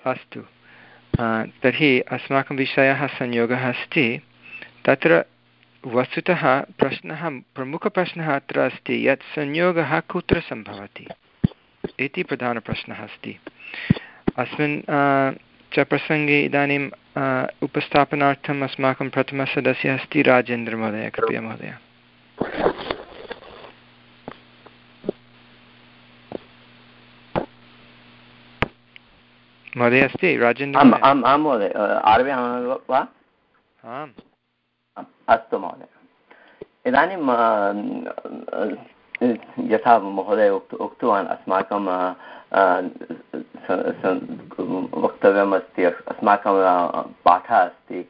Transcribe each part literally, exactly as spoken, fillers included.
अस्तु, तर्हि अस्माकं विषयः संयोगः अस्ति। तत्र वस्तुतः प्रश्नः प्रमुखप्रश्नः अत्र अस्ति यत् संयोगः कुत्र सम्भवति इति प्रधानप्रश्नः अस्ति। अस्मिन् च प्रसङ्गे इदानीम् उपस्थापनार्थम् अस्माकं प्रथमसदस्यः अस्ति राजेन्द्रमहोदय। कृपया महोदय। महोदय अस्ति राजेन्द्र? आम् आं महोदय, आरभ्यामः वा? आम् अस्तु महोदय। इदानीं यथा महोदय उक्तवान् अस्माकं वक्तव्यम् अस्ति, अस्माकं पाठः अस्ति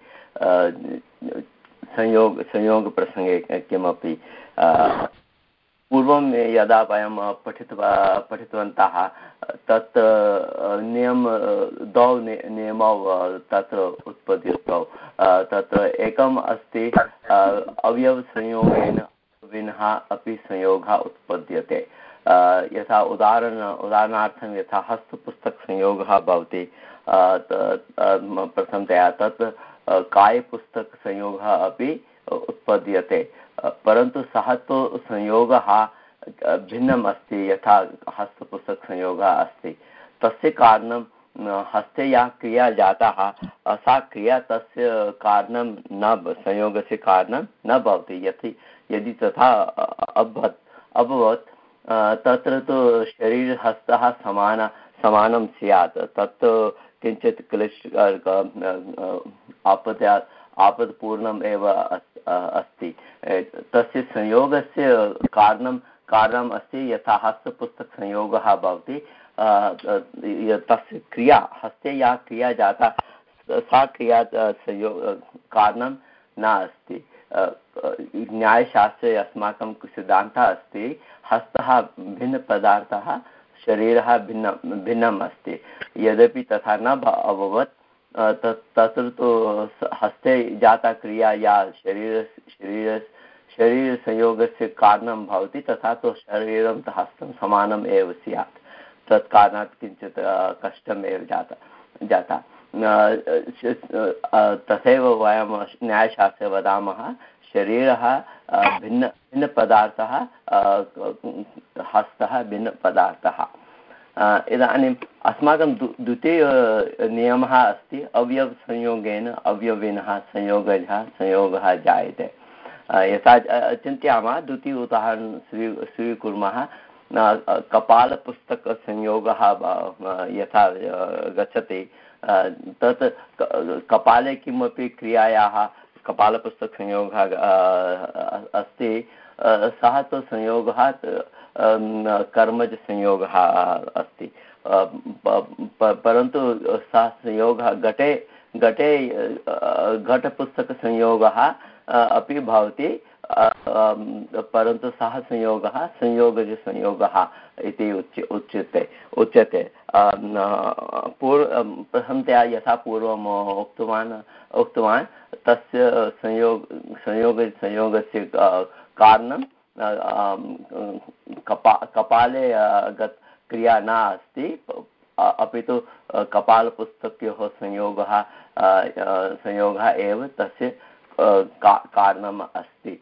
संयोग संयोगप्रसङ्गे किमपि पूर्वं यदा वयं पठित्वा पठितवन्तः तत् नियम द्वौ नियमौ तत्र उत्पद्यते। तत्र एकम् अस्ति अवयवसंयोगेन विना अपि संयोगः उत्पद्यते। यथा उदाहरण उदाहरणार्थं यथा हस्तपुस्तकसंयोगः भवति, प्रथमतया तत् कायपुस्तकसंयोगः अपि उत्पद्यते, परन्तु सः तु संयोगः भिन्नम् अस्ति यथा हस्तपुस्तकसंयोगः अस्ति। तस्य कारणं हस्ते या क्रिया जाता सा क्रिया तस्य कारणं न संयोगस्य कारणं न भवति। यदि यदि तथा अभवत् अभवत् तत्र तु शरीरहस्तः समान समानं स्यात्। तत् किञ्चित् क्लिष्ट आपदा आपदपूर्णम् एव अस्ति। तस्य संयोगस्य कारणं कारणम् अस्ति यथा हस्तपुस्तकसंयोगः भवति, तस्य क्रिया हस्ते या क्रिया जाता सा क्रिया संयोग कारणं न अस्ति। न्यायशास्त्रे अस्माकं सिद्धान्तः अस्ति हस्तः भिन्नपदार्थः, शरीरः भिन्न भिन्नम् अस्ति। यद्यपि तथा न अभवत् तत्र तु हस्ते जाता क्रिया या शरीर शरीर शरीरसंयोगस्य कारणं भवति तथा तु शरीरं हस्तं समानम् एव स्यात्। तत्कारणात् किञ्चित् कष्टम् एव जाता जाता तथैव वयं न्यायशास्त्रे वदामः शरीरः भिन्न भिन्नपदार्थः, हस्तः भिन्नपदार्थः। इदानीम् अस्माकं द्वितीय नियमः अस्ति अवयवसंयोगेन अवयविनः संयोगः संयोगः जायते। यथा चिन्तयामः, द्वितीय उदाहरणं स्वी स्वीकुर्मः। कपालपुस्तकसंयोगः यथा गच्छति तत् कपाले किमपि क्रियायाः कपालपुस्तकसंयोगः अस्ति, सः तु संयोगः कर्मजसंयोगः अस्ति, परन्तु सः संयोगः घटे घटे घटपुस्तकसंयोगः अपि भवति, परन्तु सः संयोगः संयोगजसंयोगः इति उच्यते उच्यते पूर्व प्रथमतया यथा पूर्वम् उक्तवान् उक्तवान् तस्य संयोग संयोगसंयोगस्य कारणं कपा कपाले गत क्रिया न अस्ति, अपि तु कपालपुस्तकयोः संयोगः संयोगः एव तस्य कारणम् अस्ति।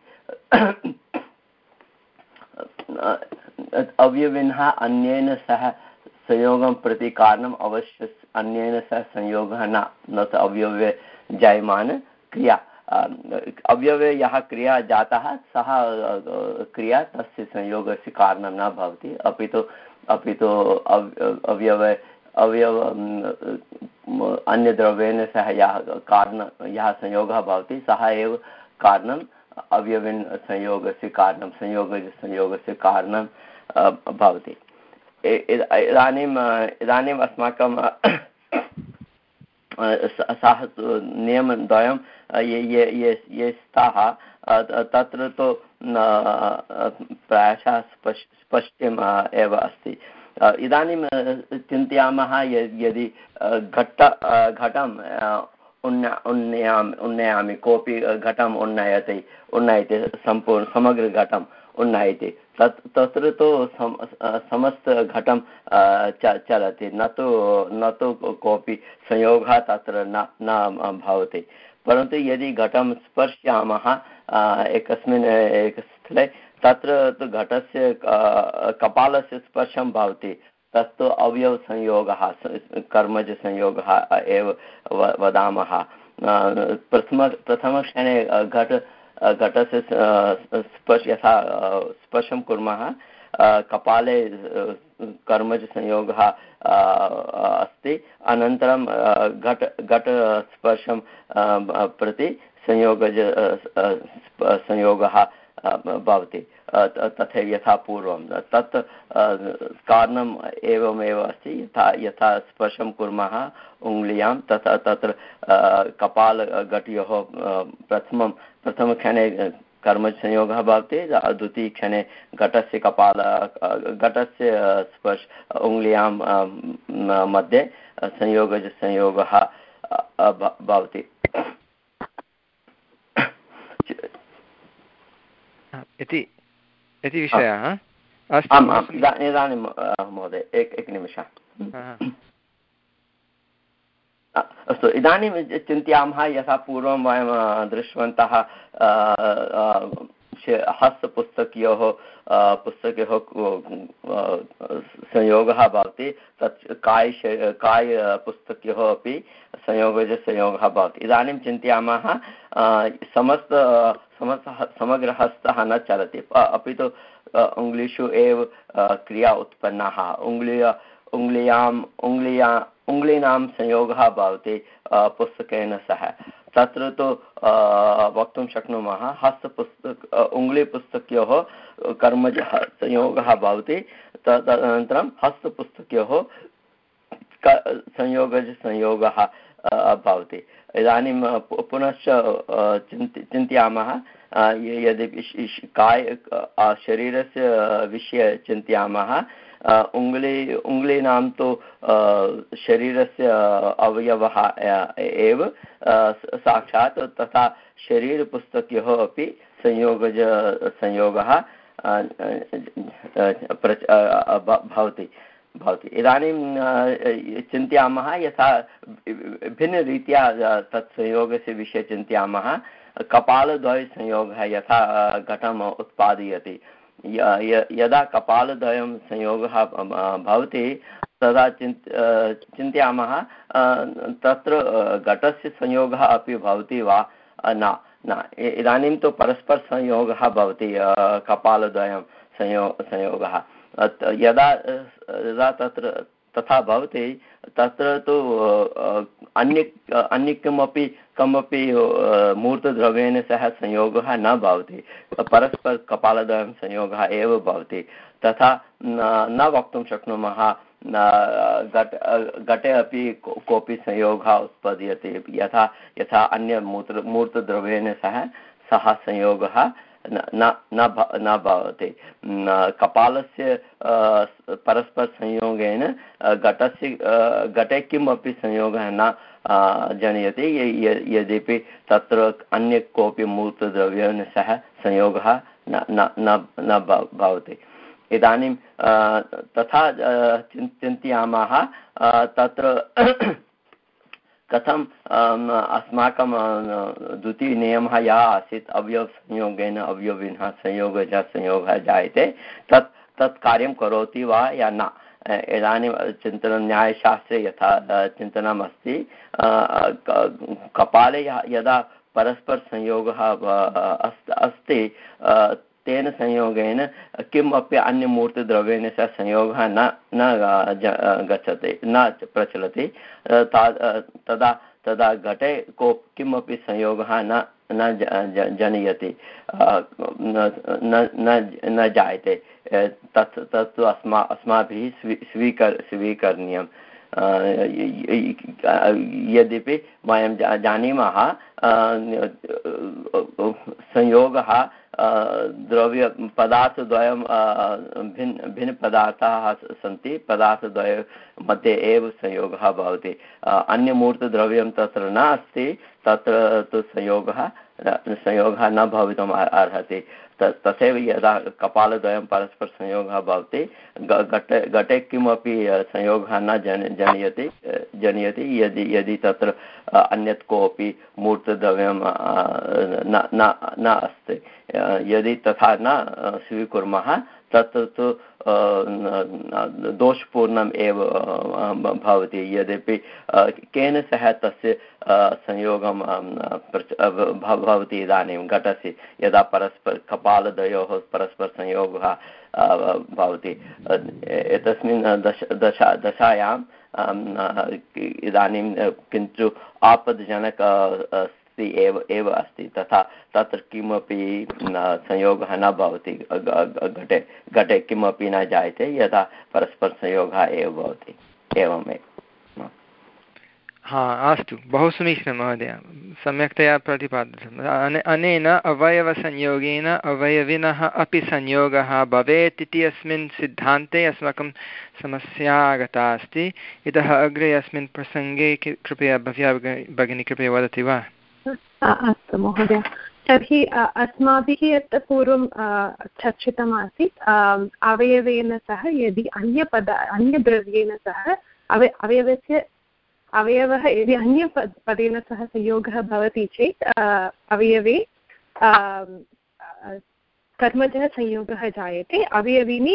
अवयविनः अन्येन सह संयोगं प्रति कारणम् अवश्य अन्येन सह संयोगः न न तु अवयवे जायमान क्रिया। अवयवे यः क्रिया जातः सः क्रिया तस्य संयोगस्य कारणं न भवति, अपि तु अपि तु अवयवे अवयव अन्यद्रव्येन सह यः कारण यः संयोगः भवति सः एव कारणम् अवयविन संयोगस्य कारणं संयोगसंयोगस्य कारणं भवति। इदानीम् इदानीम् अस्माकं सः नियमद्वयं ये ये ये ये स्तः तत्र तु प्रायशः स्पष्टम् एव अस्ति। इदानीं चिन्तयामः यदि घट घटम् उन्न उन्नयामि उन्नयामि कोऽपि घटम् उन्नयति उन्नयति सम्पूर्ण समग्रघटम् उन्नयति तत् तत्र तु सम समस्तघटं चलति न तु न तु कोऽपि संयोगः तत्र न न भवति परन्तु यदि घटं स्पर्शयामः एकस्मिन् एकस्थले तत्र तु घटस्य कपालस्य स्पर्शं भवति तत्तु अवयवसंयोगः कर्मजसंयोगः एव वदामः प्रथम प्रथमक्षणे घट घटस्य स्पर्श यथा स्पर्शं कुर्मः कपाले कर्मजसंयोगः अस्ति अनन्तरं घट घटस्पर्शं प्रति संयोगज संयोगः भवति तथैव यथा पूर्वं तत् कारणम् एवमेव अस्ति यथा यथा स्पर्शं कुर्मः उङ्ग्ल्यां तथा तत्र कपालघटयोः प्रथमं प्रथमक्षणे कर्मसंयोगः भवति द्वितीयक्षणे घटस्य कपाल घटस्य स्पर्श उङ्ग्ल्यां मध्ये संयोगजसंयोगः भवति इति इति विषयः अस्तु आम् आम् इदानीं महोदय एक एकनिमिषः अस्तु इदानीं चिन्तयामः यथा पूर्वं वयं दृष्टवन्तः हस्तपुस्तकयोः पुस्तकयोः संयोगः भवति तत् काय कायपुस्तकयोः अपि संयोगजसंयोगः भवति इदानीं चिन्तयामः समस्त समस्त समग्रहस्तः न चलति अपि तु उङ्ग्लिषु एव क्रिया उत्पन्नाः उङ्ग्लिय उङ्ग्ल्याम् उङ्ग्ल्या उङ्ग्लीनां संयोगः भवति पुस्तकेन सह तत्र तु वक्तुं शक्नुमः हस्तपुस्तक उङ्ग्लीपुस्तकयोः कर्मजः संयोगः भवति तदनन्तरं हस्तपुस्तकयोः संयोगजसंयोगः भवति इदानीं पुनश्च चिन्तयामः यदि काय शरीरस्य विषये चिन्तयामः उङ्ग्ली उङ्ग्लीनां तु शरीरस्य अवयवः एव साक्षात् तथा शरीरपुस्तकयोः अपि संयोगज संयोगः भवति भवति इदानीं चिन्तयामः यथा भिन्नरीत्या तत् संयोगस्य विषये चिन्तयामः कपालद्वयसंयोगः यथा घटम् उत्पादयति यदा कपालद्वयं संयोगः भवति तदा चिन्त चिन्तयामः तत्र घटस्य संयोगः अपि भवति वा न न इदानीं तु परस्परसंयोगः भवति कपालद्वयं संयो संयोगः यदा यदा तत्र तथा भवति तत्र तु अन्य अन्य किमपि कमपि मूर्तद्रव्येण सह संयोगः न भवति परस्पर कपालद्वयं संयोगः एव भवति तथा न वक्तुं शक्नुमः घट घटे अपि कोऽपि संयोगः उत्पद्यते यथा यथा अन्य मूर्त मूर्तद्रव्येण सह सः संयोगः न न भवति कपालस्य परस्परसंयोगेन घटस्य घटे किमपि संयोगः न जनयति यद्यपि तत्र अन्य कोऽपि मूर्तद्रव्येन सह संयोगः न न न भवति इदानीं तथा चिन्तयामः तत्र कथम् अस्माकं द्वितीयनियमः यः आसीत् अवयवसंयोगेन अवयविनः संयोगजः संयोगः जायते तत् तत् कार्यं करोति वा या न इदानीं चिन्तनं न्यायशास्त्रे यथा चिन्तनम् अस्ति कपाले यदा परस्परसंयोगः अस्ति तेन संयोगेन किम् अपि अन्यमूर्तिद्रव्येण सह संयोगः न न गच्छति न प्रचलति तदा तदा घटे को किमपि संयोगः न न जनयति न न जायते तत् तत्तु अस्मा अस्माभिः स्वी स्वीकर स्वीकरणीयं यद्यपि वयं जानीमः संयोगः द्रव्य पदार्थद्वयं भिन्न भिन्नपदार्थाः सन्ति पदार्थद्वय मध्ये एव संयोगः भवति अन्यमूर्तद्रव्यं तत्र नास्ति तत्र तु संयोगः संयोगः न भवितुम् अर्हति। तथैव यदा कपालद्वयं परस्परसंयोगः भवति घटे घटे किमपि संयोगः न जन जनयति जनयति यदि यदि तत्र अन्यत् कोऽपि मूर्तद्रव्यं न न अस्ति। यदि तथा न स्वीकुर्मः तत्र तु दोषपूर्णम् एव भवति। यद्यपि केन सह तस्य संयोगं भवति इदानीं घटस्य यदा परस्पर कपालद्वयोः परस्परसंयोगः भवति एतस्मिन् दश दशा दशायाम् इदानीं किन्तु आपद्जनक एव एव अस्ति। तथा तत्र किमपि संयोगः न भवति घटे घटे किमपि न जायते यदा परस्परसंयोगः एव भवति। एवमेव। हा अस्तु, बहु समीचीनं महोदय, सम्यक्तया प्रतिपादितम्। अनेन अवयवसंयोगेन अवयविनः अपि संयोगः भवेत् इति अस्मिन् सिद्धान्ते अस्माकं समस्या आगता अस्ति। इतः अग्रे अस्मिन् प्रसङ्गे कृपया भव्या भगिनी कृपया वदति वा? अस्तु महोदय, तर्हि अस्माभिः यत् पूर्वं चर्चितमासीत् अवयवेन सह यदि अन्यपद अन्यद्रव्येन सह अव अवयवस्य अवयवः यदि अन्यपद पदेन सह संयोगः भवति चेत् अवयवे कर्मजः संयोगः जायते, अवयविनि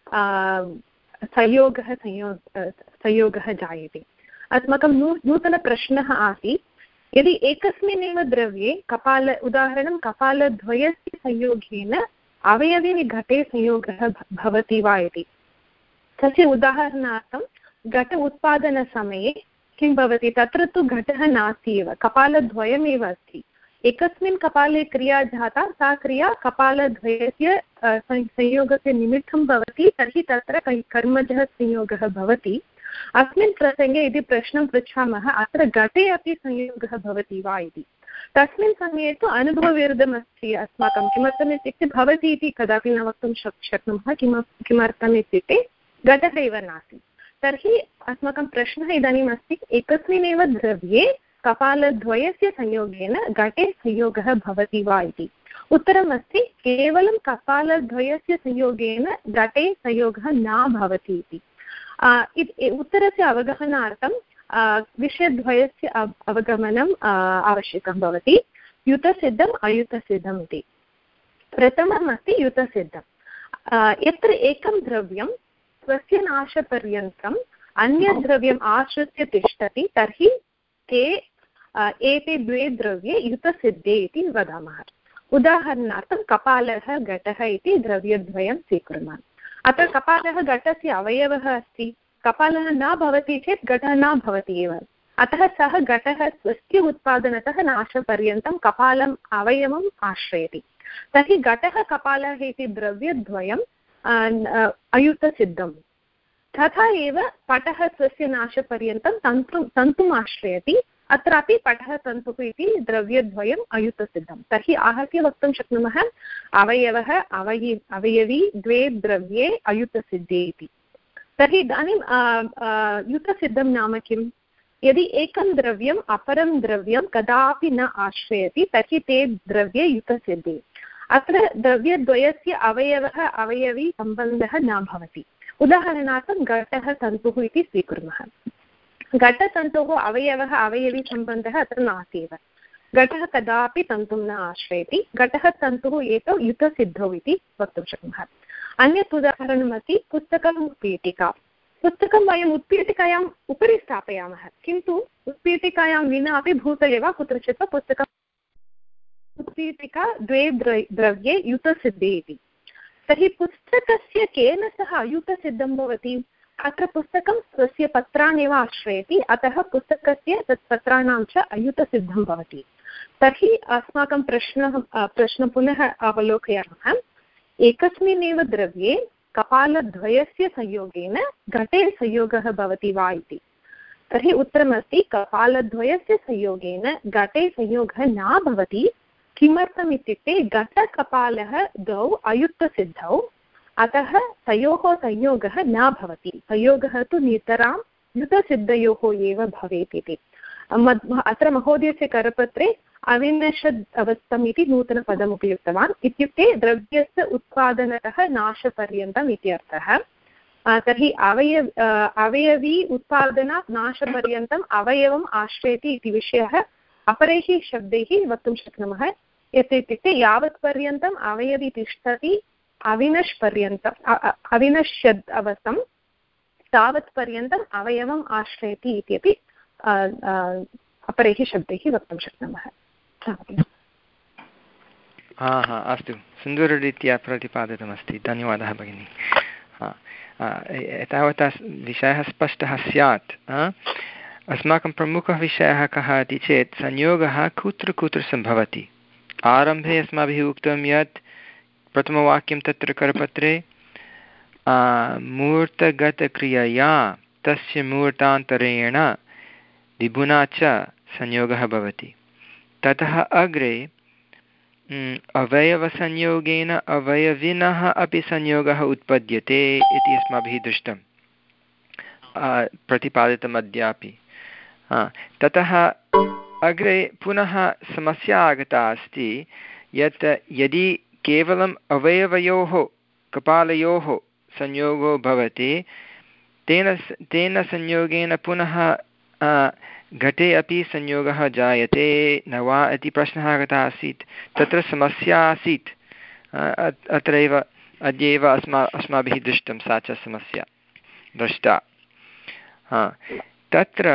संयोगः संयो संयोगः जायते। अस्माकं नू नूतनप्रश्नः आसीत्, यदि एकस्मिन्नेव द्रव्ये कपाल उदाहरणं कपालद्वयस्य संयोगेन अवयविनि घटे संयोगः भवति वा इति। तस्य उदाहरणार्थं घट उत्पादनसमये किं भवति, तत्र तु घटः नास्ति एव, कपालद्वयमेव अस्ति। एकस्मिन् कपाले क्रिया जाता, सा क्रिया कपालद्वयस्य संयोगस्य निमित्तं भवति, तर्हि तत्र कर्मजः संयोगः भवति। अस्मिन् प्रसङ्गे यदि प्रश्नं पृच्छामः अत्र घटे अपि संयोगः भवति वा इति, तस्मिन् समये तु अनुभवविरुद्धमस्ति अस्माकं। किमर्थम् इत्युक्ते भवति इति कदापि न वक्तुं शक् शक्नुमः किम किमर्थम् इत्युक्ते घटः एव नास्ति। तर्हि अस्माकं प्रश्नः इदानीम् अस्ति, एकस्मिन्नेव द्रव्ये कपालद्वयस्य संयोगेन घटे संयोगः भवति वा इति। उत्तरम् अस्ति, केवलं कपालद्वयस्य संयोगेन घटे संयोगः न भवति इति। उत्तरस्य अवगमनार्थं विषयद्वयस्य अवगमनम् आवश्यकं भवति, युतसिद्धम् अयुतसिद्धम् इति। प्रथमम् अस्ति युतसिद्धम्। यत्र एकं द्रव्यं स्वस्य नाशपर्यन्तम् अन्यद्रव्यम् आश्रित्य तिष्ठति तर्हि ते एते द्वे द्रव्ये युतसिद्धे इति वदामः। उदाहरणार्थं कपालः घटः इति द्रव्यद्वयं स्वीकुर्मः। अत्र कपालः घटस्य अवयवः अस्ति, कपालः न भवति चेत् घटः न भवति एव। अतः सः घटः स्वस्य उत्पादनतः नाशपर्यन्तं कपालम् अवयवम् आश्रयति। तर्हि घटः कपालः इति द्रव्यद्वयं अयुतसिद्धं। तथा एव पटः स्वस्य नाशपर्यन्तं तन्तुं तन्तुम् आश्रयति, अत्रापि पटः तन्तुः इति द्रव्यद्वयम् अयुतसिद्धं। तर्हि आहत्य वक्तुं शक्नुमः अवयवः अवयि अवयवी द्वे द्रव्ये अयुतसिद्धे इति। तर्हि इदानीं युतसिद्धं नाम किम्? यदि एकं द्रव्यम् अपरं द्रव्यं कदापि न आश्रयति तर्हि ते द्रव्ये युतसिद्धे। अत्र द्रव्यद्वयस्य अवयवः अवयवी सम्बन्धः न भवति। उदाहरणार्थं घटः तन्तुः इति स्वीकुर्मः। घटतन्तोः अवयवः अवयवी सम्बन्धः अत्र नास्ति एव। घटः कदापि तन्तुं न आश्रयति, घटः तन्तुः एतौ युतसिद्धौ इति वक्तुं शक्नुमः। अन्यत् उदाहरणमस्ति पुस्तकम् उत्पीठिका। पुस्तकं वयम् उत्पीठिकायाम् उपरि स्थापयामः, किन्तु उत्पीठिकायां विना अपि भूतले वा कुत्रचित् वा पुस्तकम् उत्पीठिका द्वे द्रव्ये युतसिद्धे इति। तर्हि पुस्तकस्य केन सह अयुतसिद्धं भवति? अत्र पुस्तकं स्वस्य पत्राण्येव आश्रयति, अतः पुस्तकस्य तत् पत्राणां च अयुतसिद्धं भवति। तर्हि अस्माकं प्रश्नः प्रश्नं पुनः अवलोकयामः। एकस्मिन्नेव द्रव्ये कपालद्वयस्य संयोगेन घटे संयोगः भवति वा इति। तर्हि उत्तरमस्ति कपालद्वयस्य संयोगेन घटे संयोगः न भवति। किमर्थम् इत्युक्ते घटकपालः द्वौ अयुतसिद्धौ, अतः तयोः संयोगः न भवति। संयोगः तु नितरां युतसिद्धयोः एव भवेत् इति। अत्र महोदयस्य करपत्रे अविनशद् अवस्थम् इति नूतनपदम् उपयुक्तवान् इत्युक्ते द्रव्यस्य उत्पादनतः नाशपर्यन्तम् इति अर्थः। तर्हि अवयव अवयवी उत्पादनात् नाशपर्यन्तम् अवयवम् आश्रयति इति विषयः अपरैः शब्दैः वक्तुं शक्नुमः। यत् इत्युक्ते यावत्पर्यन्तम् अवयवी तिष्ठति अविनश् पर्यन्तम् अविनश्यद् अवस्थं तावत्पर्यन्तम् अवयवम् आश्रयति इत्यपि अपरैः शब्दैः वक्तुं शक्नुमः। हा हा अस्तु, सुन्दररीत्या प्रतिपादितमस्ति, धन्यवादः भगिनी। हा एतावता विषयः स्पष्टः स्यात्। अस्माकं प्रमुखः विषयः कः इति चेत् संयोगः कुत्र कुत्र सम्भवति। आरम्भे अस्माभिः उक्तं यत् प्रथमवाक्यं तत्र करपत्रे मूर्तगतक्रियया तस्य मूर्तान्तरेण विभुना च संयोगः भवति। ततः अग्रे अवयवसंयोगेन अवयविनः अपि संयोगः उत्पद्यते इति अस्माभिः दृष्टं प्रतिपादितम् अद्यापि। ततः अग्रे पुनः समस्या आगता अस्ति यत् यदि केवलम् अवयवयोः कपालयोः संयोगो भवति तेन तेन संयोगेन पुनः घटे अपि संयोगः जायते न वा इति प्रश्नः आगतः आसीत्। तत्र समस्या आसीत्, अत्रैव अद्यैव अस्मा अस्माभिः दृष्टं सा च समस्या दृष्टा। हा तत्र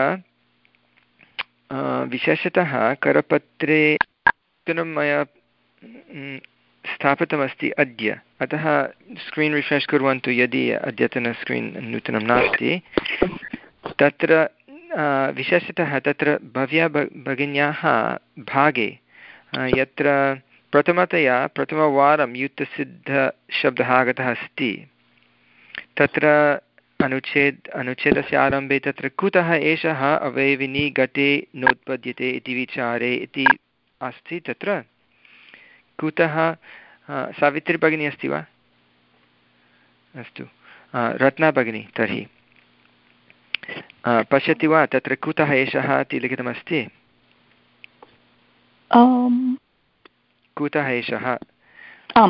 विशेषतः करपत्रे मया स्थापितमस्ति अद्य, अतः स्क्रीन् रिफ्रेश् कुर्वन्तु यदि अद्यतन स्क्रीन् नूतनं नास्ति। तत्र विशेषतः तत्र भव्या भगिन्याः भागे यत्र प्रथमतया प्रथमवारं युक्तसिद्धशब्दः आगतः अस्ति तत्र अनुच्छेद अनुच्छेदस्य आरम्भे तत्र कुतः एषः अवयविनी घटे नोत्पद्यते इति विचारे इति अस्ति। तत्र कुतः सावित्री भगिनी अस्ति वा? अस्तु, रत्ना भगिनी तर्हि पश्यति वा तत्र कुतः एषः इति लिखितमस्ति? कुतः एषः? आम्,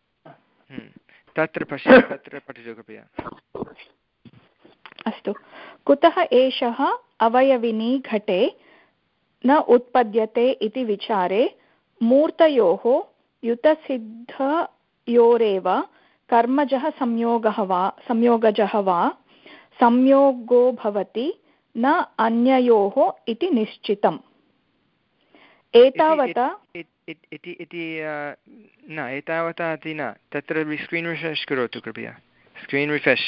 तत्र पश्य, तत्र पठतु कृपया। अस्तु, कुतः एषः अवयविनी घटे न उत्पद्यते इति विचारे मूर्तयोः युतसिद्धयोरेव कर्मजः संयोगः वा संयोगजः वा संयोगो भवति न अन्ययोः इति निश्चितम्। एतावता इति न एतावता इति न, तत्र स्क्रीन् रिफ्रेश् करोतु कृपया, स्क्रीन् रिफ्रेश्।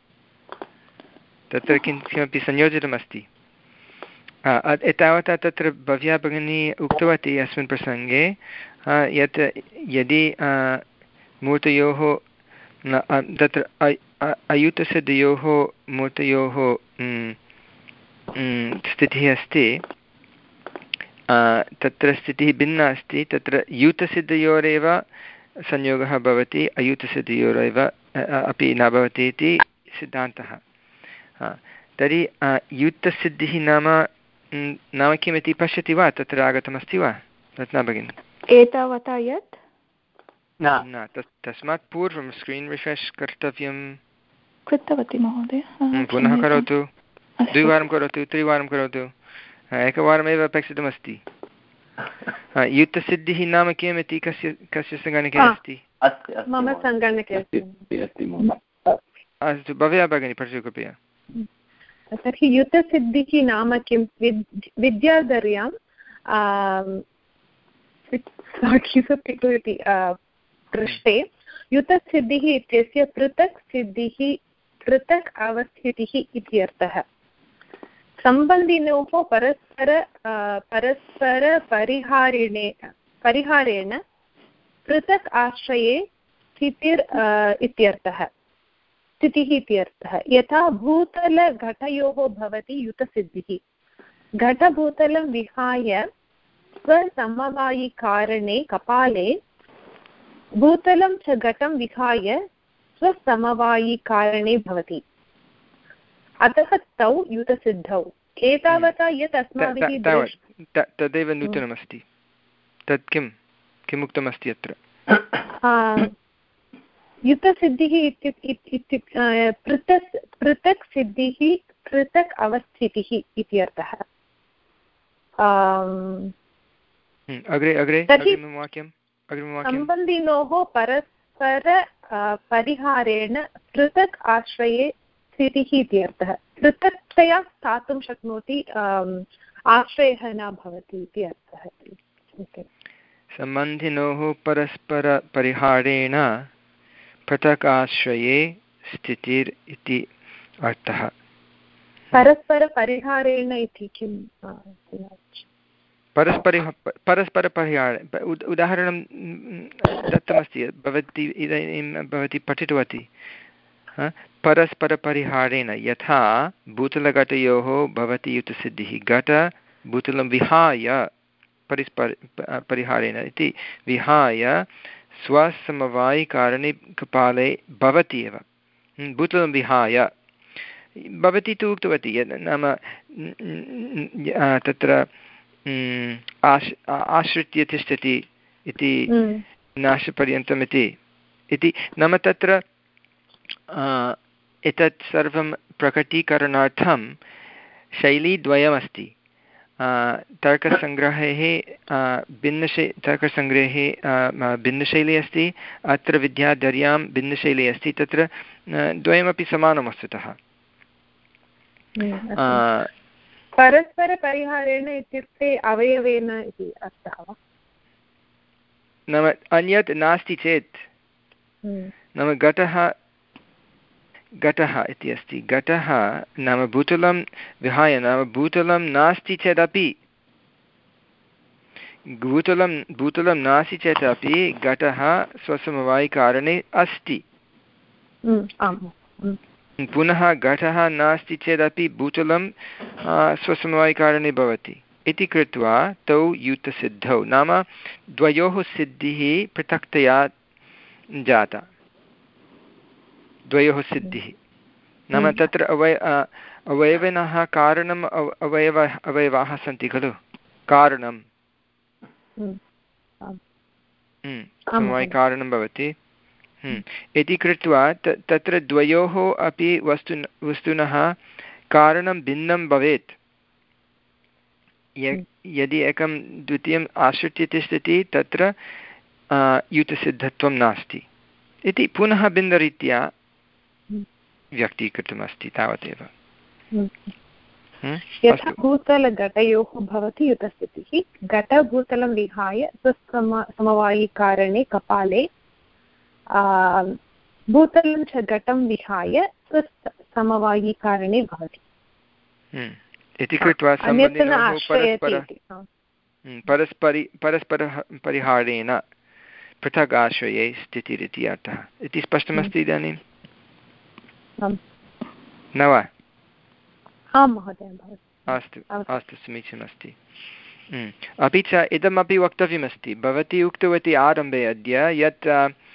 तत्र किं किमपि संयोजितमस्ति। एतावता तत्र भव्या भगिनी उक्तवती अस्मिन् प्रसङ्गे यत् यदि मूर्तयोः तत्र अयुतसिद्धयोः मूर्तयोः स्थितिः अस्ति, तत्र स्थितिः भिन्ना अस्ति। तत्र युतसिद्धयोरेव संयोगः भवति, अयुतसिद्धयोरेव अपि न भवति इति सिद्धान्तः। तर्हि युतसिद्धिः नाम नाम किमिति पश्यति वा? तत्र आगतमस्ति वा रत्ना भगिनी? एतावता यत् न, तस्मात् पूर्वं स्क्रीन् रिफ्रेश् कर्तव्यं। कृतवती महोदय, पुनः करोतु, द्विवारं करोतु, त्रिवारं करोतु, एकवारमेव अपेक्षितमस्ति। युक्तसिद्धिः नाम किम् इति कस्य कस्य सङ्गणके अस्ति? मम सङ्गणके अस्ति। अस्तु, भव्या भगिनी पठतु कृपया। तर्हि युतसिद्धिः नाम किं? विद्याधर्यां इति पृष्ठे युतसिद्धिः इत्यस्य पृथक् सिद्धिः पृथक् अवस्थितिः इति अर्थः। सम्बन्धिनोः परस्पर परस्परपरिहारेणे परिहारेण पृथक् आश्रये स्थितिर् इत्यर्थः स्थितिः इत्यर्थः। यथा भूतलघटयोः भवति युतसिद्धिः। घटभूतलं विहाय स्वसमवायिकारणे कपाले भूतलं च घटं विहाय स्वसमवायिकारणे भवति, अतः तौ युतसिद्धौ। एतावता यत् अस्माभिः तदेव नूतनमस्ति। तत् किं किम् उक्तमस्ति अत्र? युतसिद्धिः इत्युक्ते पृथक् पृथक् सिद्धिः पृथक् अवस्थितिः इति अर्थः। अग्रे अग्रे वाक्यं सम्बन्धिनोः परस्पर परिहारेण पृथक् आश्रये स्थितिः इति अर्थः। पृथक्तया स्थातुं शक्नोति, आश्रयः न भवति इति अर्थः। सम्बन्धिनोः परस्परपरिहारेण पृथक् आश्रये स्थितिर् इति अर्थः। परस्परपरिहारेण इति किं? परस्परि परस्परपरिहार उदाहरणं दत्तमस्ति, भवती इदानीं भवती पठितवती। परस्परपरिहारेण यथा भूतलघटयोः भवति युतसिद्धिः, घट भूतलं विहाय परिस्पर परिहारेण इति विहाय स्वसमवायिकारणे कपाले भवति एव, भूतलं विहाय भवती तु उक्तवती नाम तत्र आश् आश्रित्य तिष्ठति इति नाशपर्यन्तम् इति इति नाम तत्र एतत् सर्वं प्रकटीकरणार्थं शैलीद्वयमस्ति। तर्कसङ्ग्रहे भिन्नशै तर्कसङ्ग्रहे भिन्नशैली अस्ति, अत्र विद्याधर्यां भिन्नशैली अस्ति। तत्र द्वयमपि समानं वस्तुतः। परस्परपरिहारेण इत्युक्ते अवयवेन इति अर्थः वा? नाम अन्यत् नास्ति चेत्, नाम घटः घटः इति अस्ति, घटः नाम भूतलं विहाय, नाम भूतलं नास्ति चेदपि भूतलं भूतलं नास्ति चेदपि घटः स्वसमवायिकारणे अस्ति। पुनः घटः नास्ति चेदपि भूतलं स्वसमवायिकारणे भवति इति कृत्वा तौ युतसिद्धौ, नाम द्वयोः सिद्धिः पृथक्तया जाता, द्वयोः सिद्धिः। नाम तत्र अवय अवयविनः कारणम् अवयव अवयवाः सन्ति खलु, कारणं समवायिकारणं भवति इति कृत्वा तत्र द्वयोः अपि वस्तु वस्तुनः कारणं भिन्नं भवेत्। यदि एकं द्वितीयम् आश्रित्य तिष्ठति तत्र युतसिद्धत्वं नास्ति इति पुनः भिन्नरीत्या व्यक्तीकृतमस्ति, तावदेव। यथा भूतलघटयोः भवति युतस्थितिः, घटभूतलं विहाय स्वसम समवायिकारणे कपाले, भूतलं च घटं विहाय स्वसमवायिकारणे भवति इति कृत्वा परस्परि परस्परपरिहारेण पृथक् आश्रये स्थितिरिति अर्थः इति स्पष्टमस्ति इदानीं न वा? आं महोदय। अस्तु अस्तु, समीचीनमस्ति। अपि च इदमपि वक्तव्यमस्ति, भवती उक्तवती आरम्भे अद्य यत्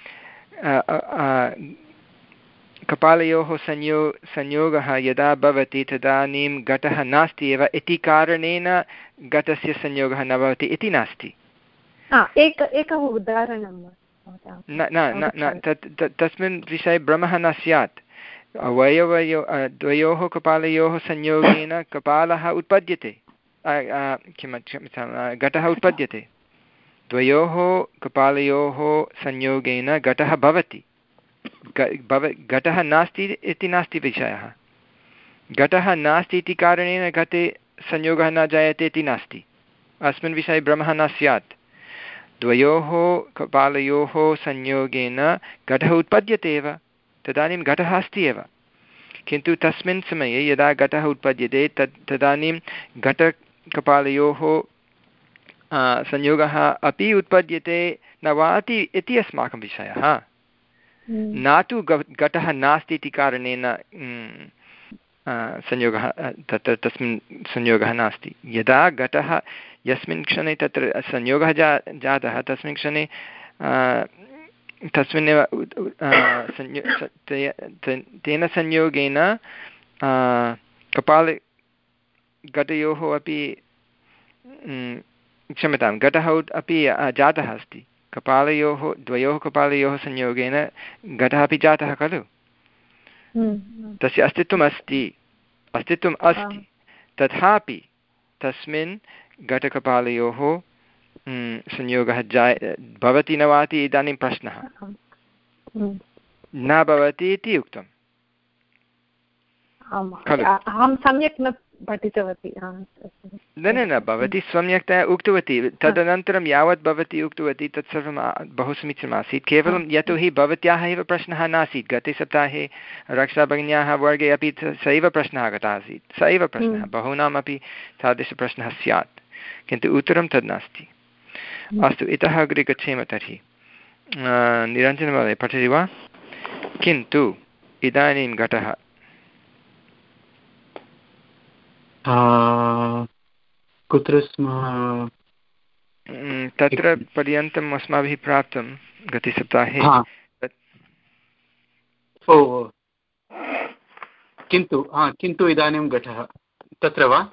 कपालयोः संयो संयोगः यदा भवति तदानीं घटः नास्ति एव इति कारणेन घटस्य संयोगः न भवति इति नास्ति। एकः उदाहरणं न न न तस्मिन् विषये भ्रमः न स्यात्। अवयवयो द्वयोः कपालयोः संयोगेन कपालः उत्पद्यते, किं घटः उत्पद्यते, द्वयोः कपालयोः संयोगेन घटः भवति। घटः नास्ति इति नास्ति विषयः, घटः नास्ति इति कारणेन घटे संयोगः न जायते इति नास्ति। अस्मिन् विषये भ्रमः न स्यात्। द्वयोः कपालयोः संयोगेन घटः उत्पद्यते एव, तदानीं घटः अस्ति एव, किन्तु तस्मिन् समये यदा घटः उत्पद्यते तद् तदानीं घटकपालयोः संयोगः अपि उत्पद्यते न वा इति अस्माकं विषयः, न तु घटः नास्ति इति कारणेन संयोगः तत्र तस्मिन् संयोगः नास्ति। यदा घटः यस्मिन् क्षणे तत्र संयोगः जा जातः तस्मिन् क्षणे तस्मिन्नेव तेन संयोगेन कपाले घटयोः अपि क्षम्यतां घटः अपि जातः अस्ति कपालयोः द्वयोः कपालयोः संयोगेन घटः अपि जातः खलु तस्य अस्तित्वम् अस्ति अस्तित्वम् अस्ति तथापि तस्मिन् घटकपालयोः संयोगः जाय भवति न वा इति इदानीं प्रश्नः न भवति इति उक्तम् अहं सम्यक् न पठितवती न न न भवती सम्यक्तया उक्तवती तदनन्तरं यावत् भवती उक्तवती तत्सर्वं बहु समीचीनम् आसीत् केवलं यतोहि भवत्याः एव प्रश्नः नासीत् गते सप्ताहे रक्षाभगिन्याः वर्गे अपि स एव प्रश्नः आगतः आसीत् स एव प्रश्नः बहूनामपि तादृशप्रश्नः स्यात् किन्तु उत्तरं तद् नास्ति अस्तु इतः अग्रे गच्छेम तर्हि निरञ्जनमहोदय पठति वा किन्तु इदानीं घटः कुत्र स्मः तत्र पर्यन्तम् अस्माभिः प्राप्तं गतसप्ताहे ओ किन्तु हा किन्तु इदानीं घटः तत्र वा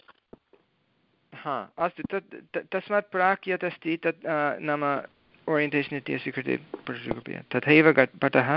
हा अस्तु तत् तस्मात् प्राक् यत् अस्ति तत् नाम ओरियेण्टेशन् इत्यस्य कृते कृपया तथैव पटः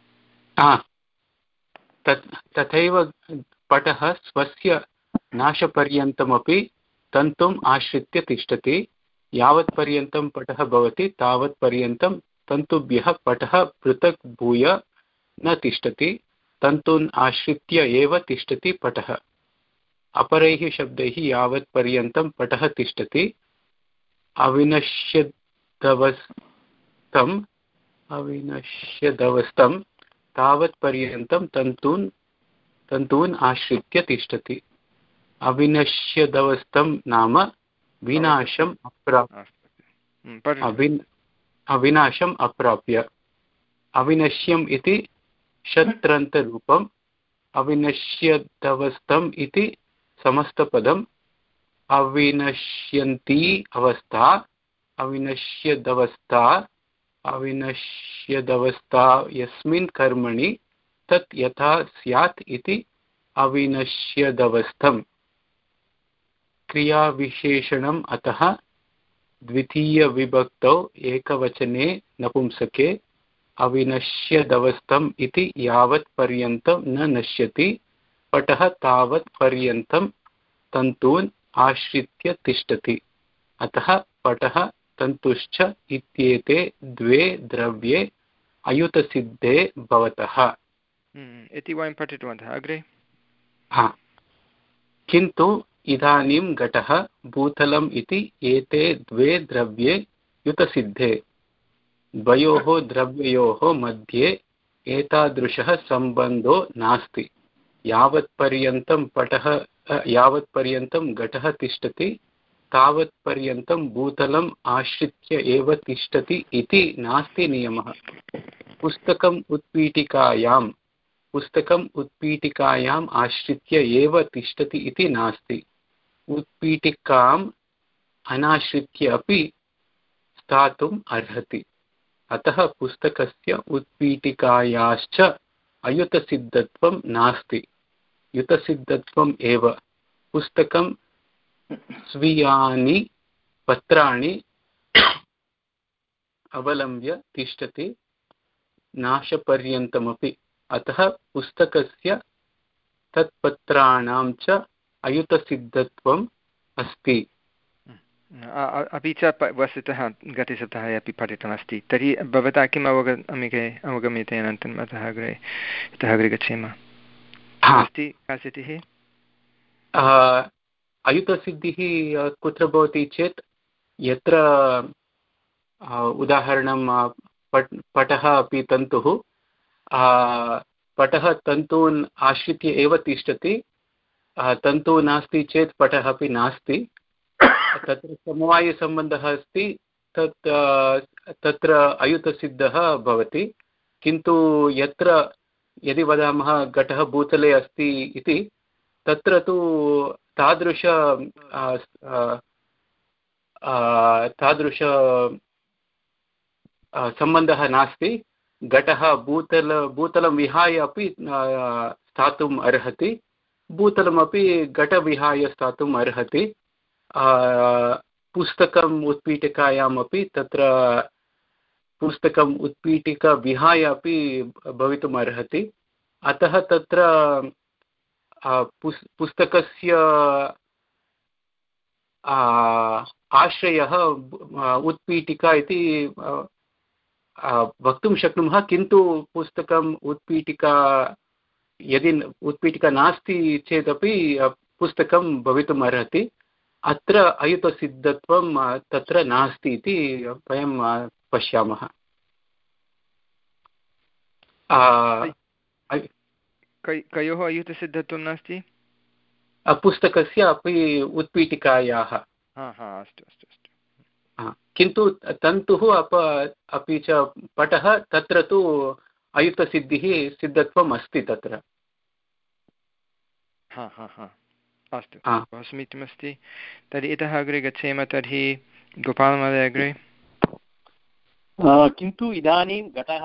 तथैव पटः स्वस्य नाशपर्यन्तमपि तन्तुम् आश्रित्य तिष्ठति यावत् पर्यन्तं पटः भवति तावत् पर्यन्तं तन्तुभ्यः पटः पृथक् भूय न तिष्ठति तन्तून् आश्रित्य एव तिष्ठति पटः अपरैः शब्दैः यावत् पर्यन्तं पटः तिष्ठति अविनश्यदवस्थम् अविनश्यदवस्थं तावत् पर्यन्तं तन्तून् तन्तून् आश्रित्य तिष्ठति अविनश्यदवस्थं नाम विनाशम् अप्राप्य अविनाशम् अप्राप्य अविनश्यम् इति शत्रन्तरूपम् अविनश्यदवस्थम् इति समस्तपदम् अविनश्यन्ती अवस्था अविनश्यदवस्था अविनश्यदवस्था यस्मिन् कर्मणि तत् यथा स्यात् इति अविनश्यदवस्थम् क्रियाविशेषणम् अतः द्वितीयविभक्तौ एकवचने नपुंसके अविनश्यदवस्थम् इति यावत् पर्यन्तं न नश्यति पटः तावत् पर्यन्तं तन्तून् आश्रित्य तिष्ठति अतः पटः तन्तुश्च इत्येते द्वे द्रव्ये अयुतसिद्धे भवतः इति वयं पठितवन्तः अग्रे हा किन्तु इदानीं घटः भूतलम् इति एते द्वे द्रव्ये युतसिद्धे द्वयोः द्रव्ययोः मध्ये एतादृशः सम्बन्धो नास्ति यावत् पर्यन्तं पटः यावत् पर्यन्तं घटः तिष्ठति तावत् पर्यन्तं भूतलम् आश्रित्य एव तिष्ठति इति नास्ति नियमः पुस्तकम् उत्पीठिकायां पुस्तकम् उत्पीठिकायाम् आश्रित्य एव तिष्ठति इति नास्ति उत्पीठिकाम् अनाश्रित्य अपि स्थातुम् अर्हति अतः पुस्तकस्य उत्पीठिकायाश्च अयुतसिद्धत्वं नास्ति युतसिद्धत्वम् एव पुस्तकं स्वीयानि पत्राणि अवलम्ब्य तिष्ठति नाशपर्यन्तमपि अतः पुस्तकस्य तत्पत्राणां च अयुतसिद्धत्वम् अस्ति अपि च वस्तुतः गतसप्ताहे अपि पठितमस्ति तर्हि भवता किम् अवग अमिके अवगम्यते अनन्तरम् अतः अग्रे इतः अग्रे गच्छेम अस्ति का स्थितिः अयुतसिद्धिः कुत्र भवति चेत् यत्र उदाहरणं पट् पटः अपि तन्तुः पटः तन्तून् आश्रित्य एव तिष्ठति तन्तुः नास्ति चेत् पटः अपि नास्ति तत्र समवायसम्बन्धः अस्ति तत् तत्र अयुतसिद्धः भवति किन्तु यत्र यदि वदामः घटः भूतले अस्ति इति तत्र तु तादृश तादृश सम्बन्धः नास्ति घटः भूतल भूतलं विहाय अपि स्थातुम् अर्हति भूतलमपि घटविहाय स्थातुम् अर्हति पुस्तकम् उत्पीठिकायाम् अपि तत्र पुस्तकम् उत्पीठिका विहाय अपि भवितुम् अर्हति। अतः तत्र पुस्तकस्य आश्रयः उत्पीठिका इति वक्तुं शक्नुमः, किन्तु पुस्तकम् उत्पीठिका यदि उत्पीठिका नास्ति चेदपि पुस्तकं भवितुम् अर्हति। अत्र अयुतसिद्धत्वं तत्र नास्ति इति वयं पश्यामः। कयोः अयुतसिद्धत्वं नास्ति? पुस्तकस्य अपि उत्पीठिकायाः। अस्तु अस्तु अस्तु। किन्तु तन्तुः अप अपि च पटः तत्र तु अयुतसिद्धिः सिद्धत्वम् अस्ति तत्र। हा हा हा अस्तु, बहु समीचीनमस्ति। तर्हि इतः अग्रे गच्छेम। तर्हि गोपालमहोदय अग्रे। किन्तु इदानीं घटः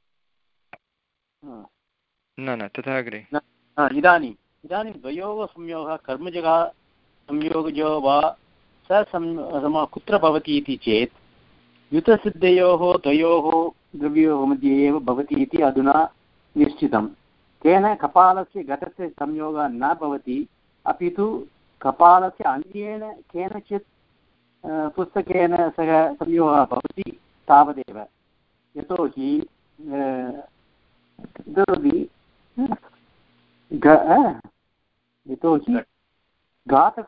न न तथा अग्रे इदानीम् इदानीं द्वयोः संयोगः कर्मजः संयोगजो वा स सम कुत्र भवति इति चेत् युतसिद्धयोः द्वयोः द्रव्योः मध्ये एव भवति इति अधुना निश्चितं। तेन कपालस्य घटस्य संयोगः न भवति, अपि तु कपालस्य अन्येन केनचित् पुस्तकेन सह संयोगः भवति तावदेव। यतोहि यतोहि यतोहि घातक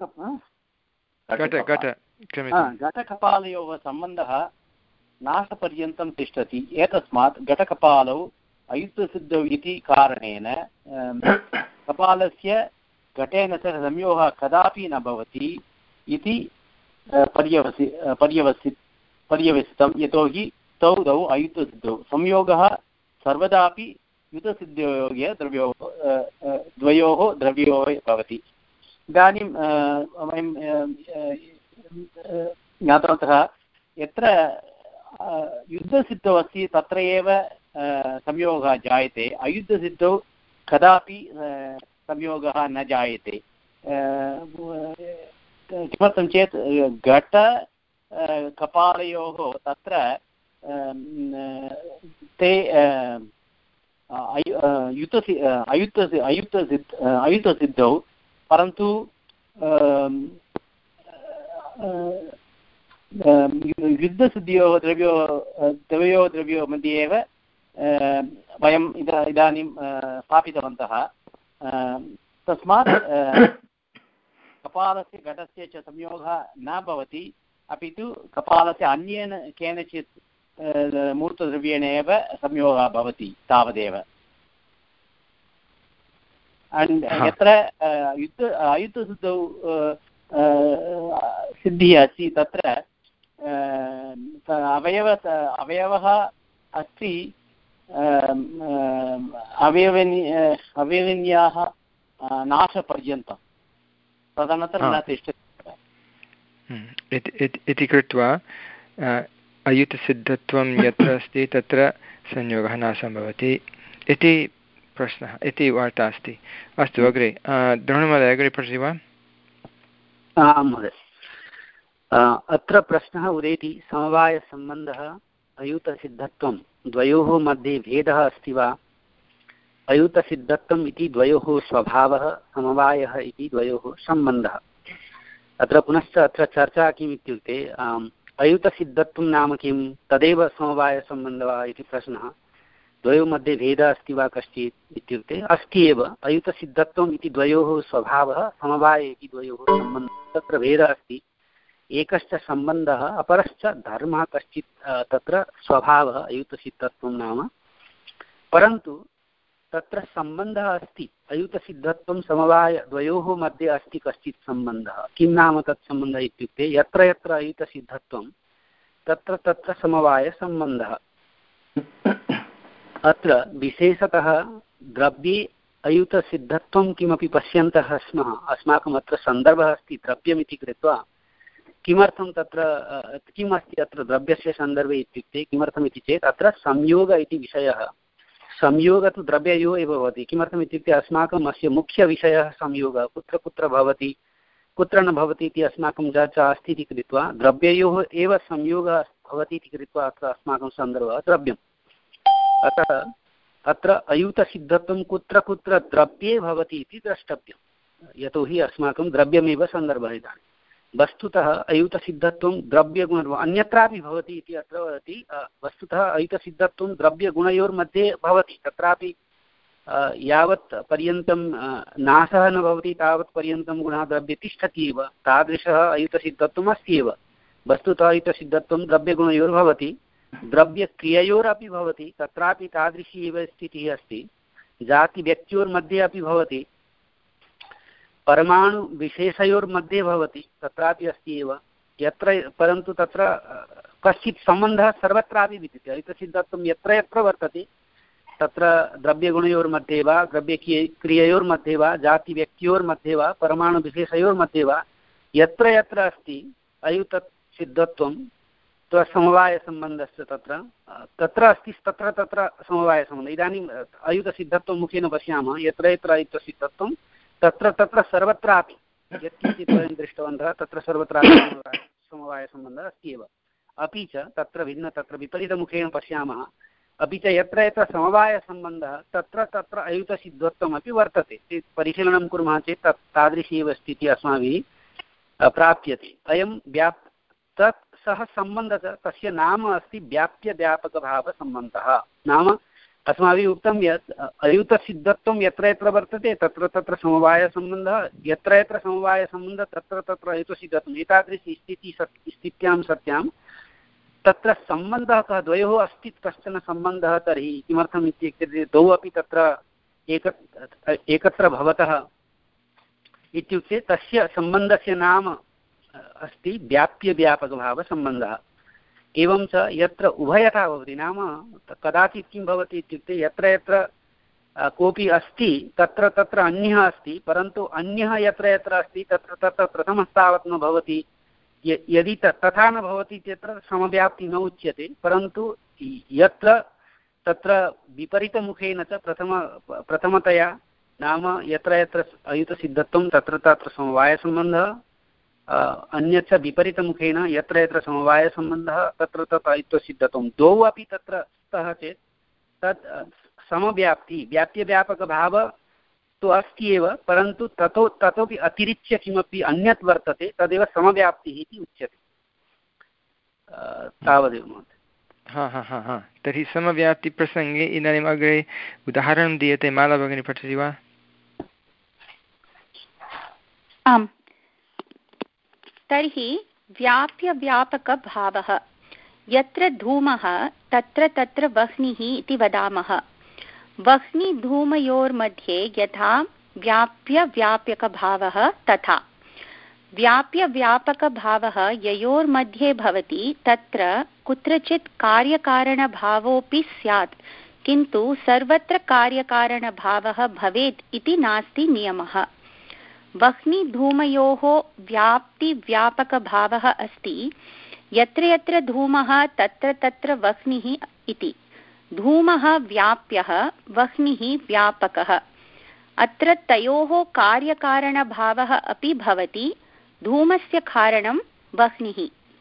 घटकपालयोः सम्बन्धः नाशपर्यन्तं तिष्ठति। एतस्मात् घटकपालौ अयुतसिद्धौ इति कारणेन कपालस्य घटेन सह संयोगः कदापि न भवति इति पर्यवसि पर्यवसि पर्यवसितं। यतोहि तौ द्वौ अयुतसिद्धौ संयोगः सर्वदापि युतसिद्धयोः द्रव्यो द्वयोः द्रव्योः भवति। इदानीं वयं ज्ञातवन्तः यत्र युद्धसिद्धौ अस्ति तत्र एव संयोगः जायते, अयुद्धसिद्धौ कदापि संयोगः न जायते। किमर्थं चेत् घट कपालयोः तत्र ते युतसि अयुतसि अयुतसिद्ध अयुतसिद्धौ, परन्तु युद्धसिद्धियोः द्रव्यो द्रव्योः द्रव्योः मध्ये एव वयम् इदा इदानीं स्थापितवन्तः। तस्मात् कपालस्य घटस्य च संयोगः न भवति, अपि तु कपालस्य अन्येन केनचित् मूर्तद्रव्येण एव संयोगः भवति तावदेव। यत्र युद्ध अयुद्धसिद्धौ सिद्धिः अस्ति तत्र अवयव अवयवः अस्ति अवयवनि अवयविन्याः नाशपर्यन्तं, तदनन्तरं न तिष्ठति इति कृत्वा अयुतसिद्धत्वं यत्र अस्ति तत्र संयोगः न सम्भवति इति प्रश्नः इति वार्ता अस्ति। अस्तु अग्रे द्रोणमहोदय अग्रे पठति वा? आं महोदय, अत्र प्रश्नः उदेति समवायसम्बन्धः अयुतसिद्धत्वं द्वयोः मध्ये भेदः अस्ति वा? अयुतसिद्धत्वम् इति द्वयोः स्वभावः, समवायः इति द्वयोः सम्बन्धः। अत्र पुनश्च अत्र चर्चा किम् इत्युक्ते अयुतसिद्धत्वं नाम किं, तदेव समवायसम्बन्धः वा इति प्रश्नः। द्वयोः मध्ये भेदः अस्ति वा कश्चित् इत्युक्ते अस्ति एव। अयुतसिद्धत्वम् इति द्वयोः स्वभावः, समवाय इति द्वयोः सम्बन्धः। तत्र भेदः अस्ति, एकश्च सम्बन्धः अपरश्च धर्मः कश्चित् तत्र स्वभावः अयुतसिद्धत्वं नाम। परन्तु तत्र सम्बन्धः अस्ति, अयुतसिद्धत्वं समवाय द्वयोः मध्ये अस्ति कश्चित् सम्बन्धः। किं नाम तत् सम्बन्धः इत्युक्ते यत्र यत्र अयुतसिद्धत्वं तत्र तत्र समवायसम्बन्धः। अत्र विशेषतः द्रव्ये अयुतसिद्धत्वं किमपि पश्यन्तः स्मः। अस्माकम् अत्र सन्दर्भः अस्ति द्रव्यमिति कृत्वा। किमर्थं तत्र किम् अस्ति अत्र द्रव्यस्य सन्दर्भे इत्युक्ते किमर्थमिति चेत् अत्र संयोग इति विषयः। संयोगः तु द्रव्ययोः एव भवति। किमर्थम् इत्युक्ते अस्माकम् अस्य मुख्यविषयः संयोगः कुत्र कुत्र भवति कुत्र न भवति इति अस्माकं चर्चा अस्ति इति कृत्वा द्रव्ययोः एव संयोगः भवति इति कृत्वा अत्र अस्माकं सन्दर्भः द्रव्यम्। अतः अत्र अयुतसिद्धत्वं कुत्र कुत्र द्रव्ये भवति इति द्रष्टव्यं, यतोहि अस्माकं द्रव्यमेव सन्दर्भः इदानीं। वस्तुतः अयुतसिद्धत्वं द्रव्यगुण अन्यत्रापि भवति इति अत्र वदति। वस्तुतः अयुतसिद्धत्वं द्रव्यगुणयोर्मध्ये भवति, तत्रापि यावत् पर्यन्तं नाशः न भवति तावत् पर्यन्तं गुणः द्रव्ये तिष्ठति एव, तादृशः अयुतसिद्धत्वम् अस्ति एव। वस्तुतः अयुतसिद्धत्वं द्रव्यगुणयोर्भवति, द्रव्यक्रिययोरपि भवति, तत्रापि तादृशी एव स्थितिः अस्ति। जातिव्यक्त्योर्मध्ये अपि भवति, परमाणुविशेषयोर्मध्ये भवति, तत्रापि अस्ति एव। यत्र परन्तु तत्र कश्चित् सम्बन्धः सर्वत्रापि विद्यते। अयुतसिद्धत्वं यत्र यत्र वर्तते तत्र द्रव्यगुणयोर्मध्ये वा द्रव्यक्रिययोर्मध्ये वा जातिव्यक्त्योर्मध्ये वा परमाणुविशेषयोर्मध्ये वा यत्र यत्र अस्ति अयुतसिद्धत्वं समवायसम्बन्धस्य तत्र तत्र अस्ति, तत्र तत्र समवायसम्बन्धः। इदानीम् अयुतसिद्धत्वं मुखेन पश्यामः, यत्र यत्र अयुतसिद्धत्वं तत्र तत्र सर्वत्रापि यत्किञ्चित् वयं दृष्टवन्तः तत्र सर्वत्रापि समवायसम्बन्धः अस्ति एव। अपि च तत्र भिन्न तत्र विपरीतमुखेन पश्यामः, अपि च यत्र यत्र समवायसम्बन्धः तत्र तत्र अयुतसिद्धत्वमपि वर्तते। चेत् परिशीलनं कुर्मः चेत् तत् तादृशी एव स्थितिः अस्माभिः प्राप्यते। अयं व्याप् तत् सः सम्बन्धः तस्य नाम अस्ति व्याप्यव्यापकभावसम्बन्धः। नाम अस्माभिः उक्तं यत् अयुतसिद्धत्वं यत्र यत्र वर्तते तत्र तत्र समवायसम्बन्धः, यत्र यत्र समवायसम्बन्धः तत्र तत्र अयुतसिद्धत्वम्। एतादृशी स्थितिः स्थित्यां सत्यां तत्र सम्बन्धः कः, द्वयोः अस्ति कश्चन सम्बन्धः। तर्हि किमर्थम् इत्युक्ते द्वौ अपि तत्र एक एकत्र भवतः इत्युक्ते तस्य सम्बन्धस्य नाम अस्ति व्याप्यव्यापकभावसम्बन्धः। एवं च यत्र उभयथा भवति, नाम कदाचित् किं भवति इत्युक्ते यत्र यत्र कोऽपि अस्ति तत्र तत्र अन्यः अस्ति, परन्तु अन्यः यत्र यत्र अस्ति तत्र तत्र प्रथमस्तावत् न भवति। यदि तथा न भवति चेत् समव्याप्तिः न उच्यते, परन्तु यत्र तत्र विपरीतमुखेन च प्रथम प्रथमतया नाम यत्र यत्र अयुतसिद्धत्वं तत्र तत्र समवायसम्बन्धः, अन्यच्च विपरीतमुखेन यत्र यत्र समवायसम्बन्धः तत्र तत्र अयुतसिद्धत्वं, द्वौ अपि तत्र स्तः चेत् तत् समव्याप्ति व्याप्यव्यापकभावः तु अस्ति एव, परन्तु ततो ततोपि अतिरिच्य किमपि अन्यत् वर्तते तदेव समव्याप्तिः इति उच्यते। तावदेव महोदय। हा हा हा हा तर्हि समव्याप्तिप्रसङ्गे इदानीम् अग्रे उदाहरणं दीयते। माला भगिनी पठति वा? आम्, तर्हि व्याप्यव्यापकभावः। यत्र धूमः तत्र तत्र वह्निः इति वदामः। वह्निधूमयोर्मध्ये यथा व्याप्यव्यापकभावः तथा व्याप्यव्यापकभावः ययोर्मध्ये भवति तत्र कुत्रचित् कार्यकारणभावोऽपि स्यात्, किन्तु सर्वत्र कार्यकारणभावः भवेत् इति नास्ति नियमः। वह्निधूमयोः व्याप्तिव्यापकभावः अस्ति। यत्र यत्र धूमः तत्र तत्र वह्निः इति। धूमः व्याप्यः, वह्निः व्यापकः। अत्र तयोः कार्यकारणभावः अपि भवति। धूमस्य कारणं वह्निः।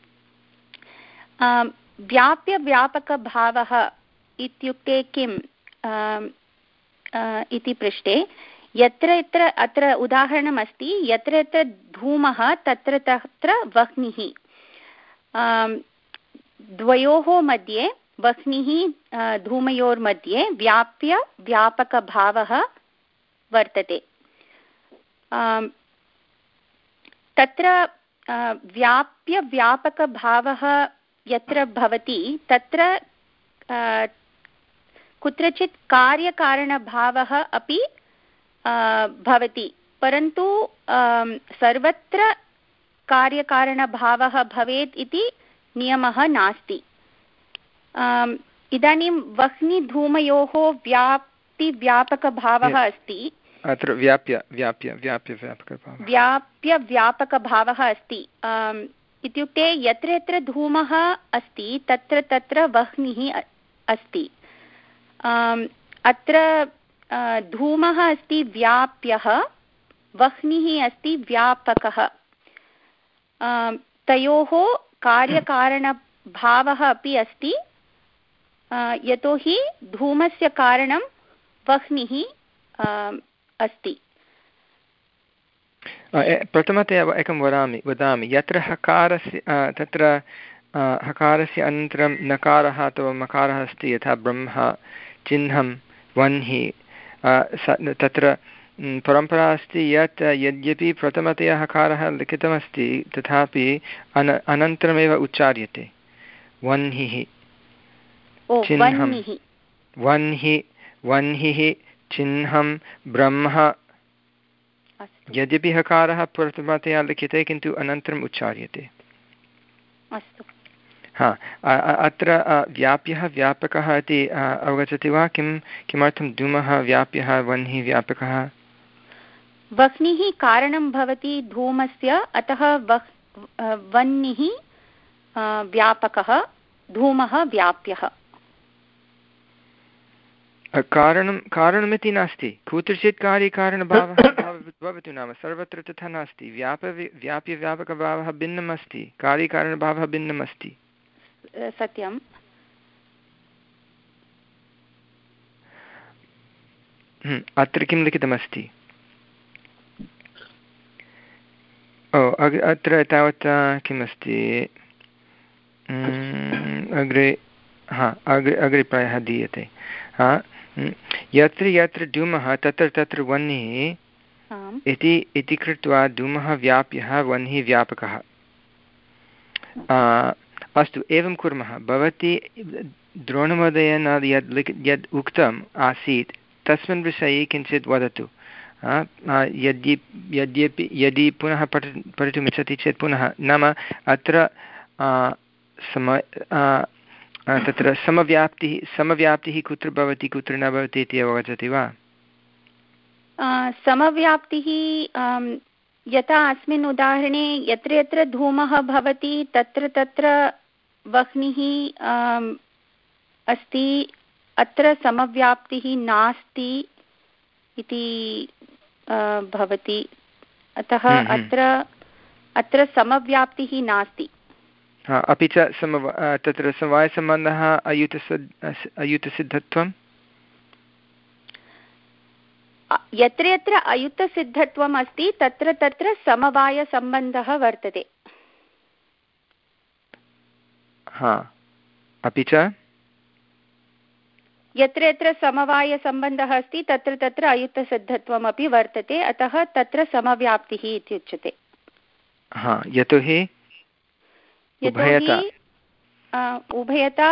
व्याप्यव्यापकभावः इत्युक्ते किम् इति पृष्टे यत्र यत्र अत्र उदाहरणमस्ति, यत्र यत्र धूमः तत्र तत्र वह्निः। द्वयोः मध्ये वह्निः धूमयोर्मध्ये व्याप्य व्यापकभावः वर्तते। तत्र व्याप्य व्यापकभावः यत्र भवति तत्र कुत्रचित् कार्यकारणभावः अपि भवति, परन्तु सर्वत्र कार्यकारणभावः भवेत् इति नियमः नास्ति। इदानीं वह्निधूमयोः व्याप्तिव्यापकभावः अस्ति। अत्र व्याप्य व्याप्य व्याप्य व्यापकभावः व्याप्य व्यापकभावः अस्ति इत्युक्ते यत्र यत्र धूमः अस्ति तत्र तत्र वह्निः अस्ति। अत्र धूमः अस्ति व्याप्यः, वह्निः अस्ति व्यापकः तयोः कार्यकारणभावः अपि अस्ति, यतोहि धूमस्य कारणं वह्निः अस्ति। प्रथमतया एकं वदामि वदामि यत्र हकारस्य तत्र हकारस्य अनन्तरं नकारः अथवा मकारः अस्ति, यथा ब्रह्म, चिह्नं, वह्निः, तत्र परम्परा अस्ति यत् यद्यपि प्रथमतया हकारः लिखितमस्ति तथापि अन अनन्तरमेव उच्चार्यते। वह्निः, चिह्नं, वह्निः, वह्निः, चिह्नं, ब्रह्म, यद्यपि हकारः प्रथमतया लिख्यते किन्तु अनन्तरम् उच्चार्यते। अस्तु। हा, अत्र व्याप्यः व्यापकः इति अवगच्छति वा? किं किमर्थं धूमः व्याप्यः, वह्निः व्यापकः? वह्निः कारणं भवति धूमस्य, अतः वह्निः व्यापकः, धूमः व्याप्यः। कारणं कारणमिति नास्ति, कुत्रचित् कार्यकारणभावः भवतु, नाम सर्वत्र तथा नास्ति। व्याप व्याप्यव्यापकभावः भिन्नम् अस्ति, कार्यकारणभावः भिन्नम् अस्ति। सत्यम्। अत्र किं लिखितमस्ति? ओ अत्र तावत् किमस्ति अग्रे? हा, अग्रे अग्रे प्रायः दीयते। हा, यत्र यत्र धूमः तत्र तत्र वह्निः इति इति कृत्वा धूमः व्याप्यः, वह्निः व्यापकः। अस्तु, एवं कुर्मः। भवती द्रोणमहोदयेन यद् लिख यद् उक्तम् आसीत् तस्मिन् विषये किञ्चित् वदतु। यद्य यद्यपि यदि पुनः पठ पठितुमिच्छति चेत् पुनः, नाम अत्र सम तत्र समव्याप्तिः समव्याप्तिः कुत्र भवति कुत्र न भवति इति अवगच्छति वा? समव्याप्तिः यथा अस्मिन् उदाहरणे यत्र यत्र धूमः भवति तत्र तत्र वह्निः अस्ति, अत्र समव्याप्तिः नास्ति इति भवति। अतः अत्र अत्र समव्याप्तिः नास्ति। हा, अपि च समव तत्र समवायसम्बन्धः अयुतसिद्ध अयुतसिद्धत्वं, यत्र यत्र अयुतसिद्धत्वम् अस्ति तत्र तत्र समवायसम्बन्धः वर्तते। हा, अपि च यत्र यत्र समवायसम्बन्धः अस्ति तत्र तत्र अयुतसिद्धत्वम् अपि वर्तते, अतः तत्र समव्याप्तिः इति उच्यते। हा, यतोहि उभयता उभयता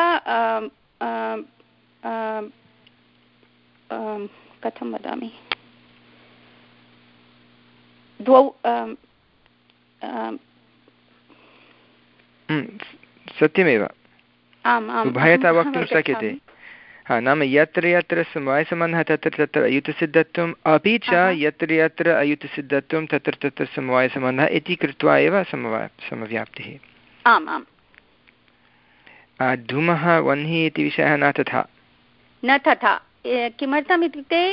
कथं वदामि, द्वौ सत्यमेव उभयता वक्तुं शक्यते। हा, नाम यत्र यत्र समवायसम्बन्धः तत्र तत्र अयुतसिद्धत्वम्, अपि च यत्र यत्र अयुतसिद्धत्वं तत्र तत्र समवायसम्बन्धः इति कृत्वा एव समवाय समव्याप्तिः। आम् आम्। धूमः वह्निः इति विषयः न तथा न तथा। किमर्थम् इत्युक्ते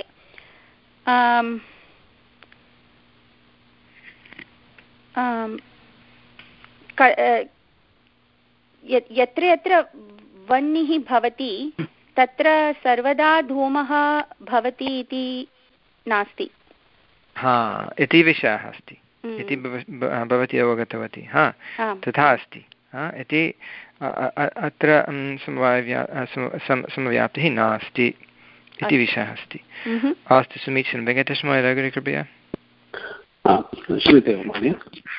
यत्र यत्र वह्निः भवति तत्र सर्वदा धूमः भवति इति नास्ति। हा, इति विषयः अस्ति इति भवती अवगतवती। हा, तथा अस्ति इति अत्र समवायव्या समव्याप्तिः नास्ति इति विषयः अस्ति। अस्तु, समीचीनं। वेङ्कटेशमहोदय अग्रे कृपया। श्रूयते वा महोदय?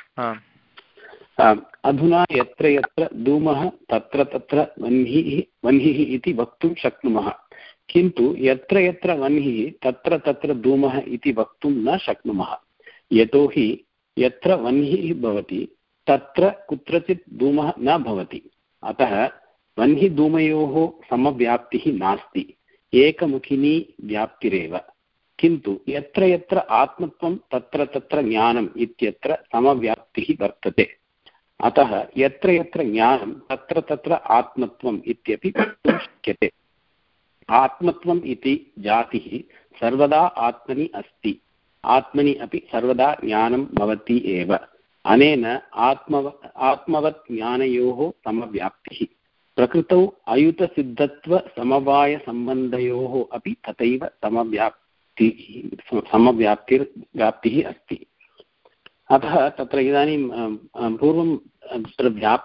अधुना यत्र यत्र धूमः तत्र तत्र वह्निः वह्निः इति वक्तुं शक्नुमः, किन्तु यत्र यत्र वह्निः तत्र तत्र धूमः इति वक्तुं न शक्नुमः, यतोहि यत्र वह्निः भवति तत्र कुत्रचित् धूमः न भवति। अतः वह्निधूमयोः समव्याप्तिः नास्ति, एकमुखिनी व्याप्तिरेव। किन्तु यत्र यत्र आत्मत्वं तत्र तत्र ज्ञानम् इत्यत्र समव्याप्तिः वर्तते। अतः यत्र यत्र ज्ञानं तत्र तत्र आत्मत्वम् इत्यपि वक्तुं शक्यते। आत्मत्वम् इति जातिः सर्वदा आत्मनि अस्ति, आत्मनि अपि सर्वदा ज्ञानं भवति एव। अनेन आत्मव आत्मवत् ज्ञानयोः समव्याप्तिः प्रकृतौ अयुतसिद्धत्वसमवायसम्बन्धयोः अपि तथैव समव्याप्तिः समव्याप्तिर् व्याप्तिः अस्ति। अतः तत्र इदानीं पूर्वं तत्र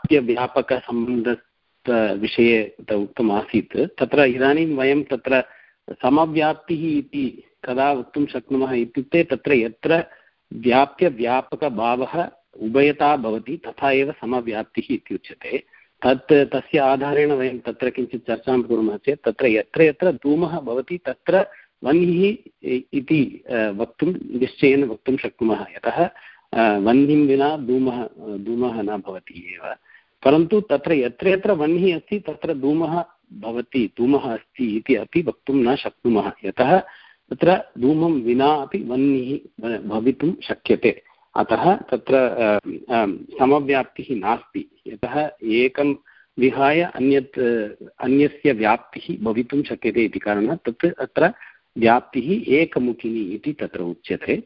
व्याप्यव्यापकसम्बन्धविषये उक्तमासीत्। तत्र इदानीं वयं तत्र समव्याप्तिः इति कदा वक्तुं शक्नुमः इत्युक्ते तत्र यत्र व्याप्यव्यापकभावः उभयता भवति तथा एव समव्याप्तिः इत्युच्यते। तत् तस्य आधारेण वयं तत्र किञ्चित् चर्चां कुर्मः चेत् तत्र यत्र यत्र धूमः भवति तत्र वह्निः इति वक्तुं निश्चयेन वक्तुं शक्नुमः। यतः वह्निं विना धूमः धूमः न भवति एव। परन्तु तत्र यत्र यत्र वह्निः अस्ति तत्र धूमः भवति धूमः अस्ति इति अपि वक्तुं न शक्नुमः। यतः तत्र धूमं विना अपि वह्निः भवितुं शक्यते। अतः तत्र समव्याप्तिः नास्ति। यतः एकं विहाय अन्यत् अन्यस्य व्याप्तिः भवितुं शक्यते इति कारणात् तत् अत्र व्याप्तिः एकमुखिनी इति तत्र उच्यते।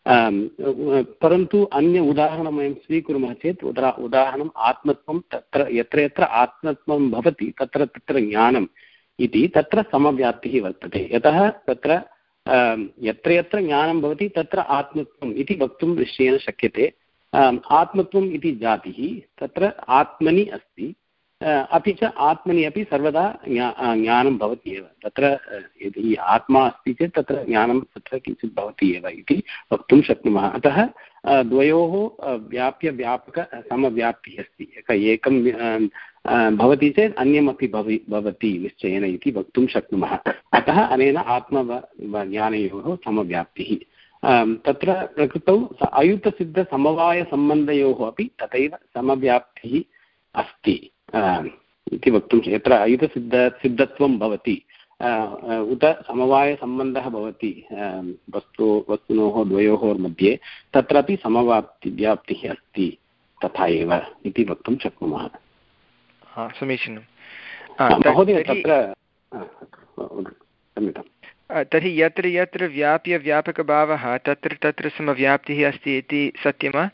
परन्तु अन्य उदाहरणं वयं स्वीकुर्मः चेत् उदा उदाहरणम् आत्मत्वं तत्र यत्र यत्र आत्मत्वं भवति तत्र तत्र ज्ञानम् इति तत्र समव्याप्तिः वर्तते। यतः तत्र यत्र यत्र ज्ञानं भवति तत्र आत्मत्वम् इति वक्तुं निश्चयेन शक्यते। आत्मत्वम् इति जातिः तत्र आत्मनि अस्ति, अपि च आत्मनि अपि सर्वदा ज्ञानं भवति एव। तत्र यदि आत्मा अस्ति चेत् तत्र ज्ञानं तत्र किञ्चित् भवति एव इति वक्तुं शक्नुमः। अतः द्वयोः व्याप्यव्यापक समव्याप्तिः अस्ति। एकं भवति चेत् अन्यमपि भवि भवति निश्चयेन इति वक्तुं शक्नुमः। अतः अनेन आत्मज्ञानयोः समव्याप्तिः। तत्र प्रकृतौ अयुतसिद्धसमवायसम्बन्धयोः अपि तथैव समव्याप्तिः अस्ति इति वक्तुं यत्र अयुतसिद्ध सिद्धत्वं भवति उत समवायसम्बन्धः भवति वस्तु वस्तुनोः द्वयोः मध्ये तत्रापि समवाप्ति व्याप्तिः अस्ति तथा एव इति वक्तुं शक्नुमः। समीचीनं। महोदय तत्र क्षम्यताम्। तर्हि यत्र यत्र व्याप्यव्यापकभावः तत्र तत्र समव्याप्तिः अस्ति इति सत्यं वा?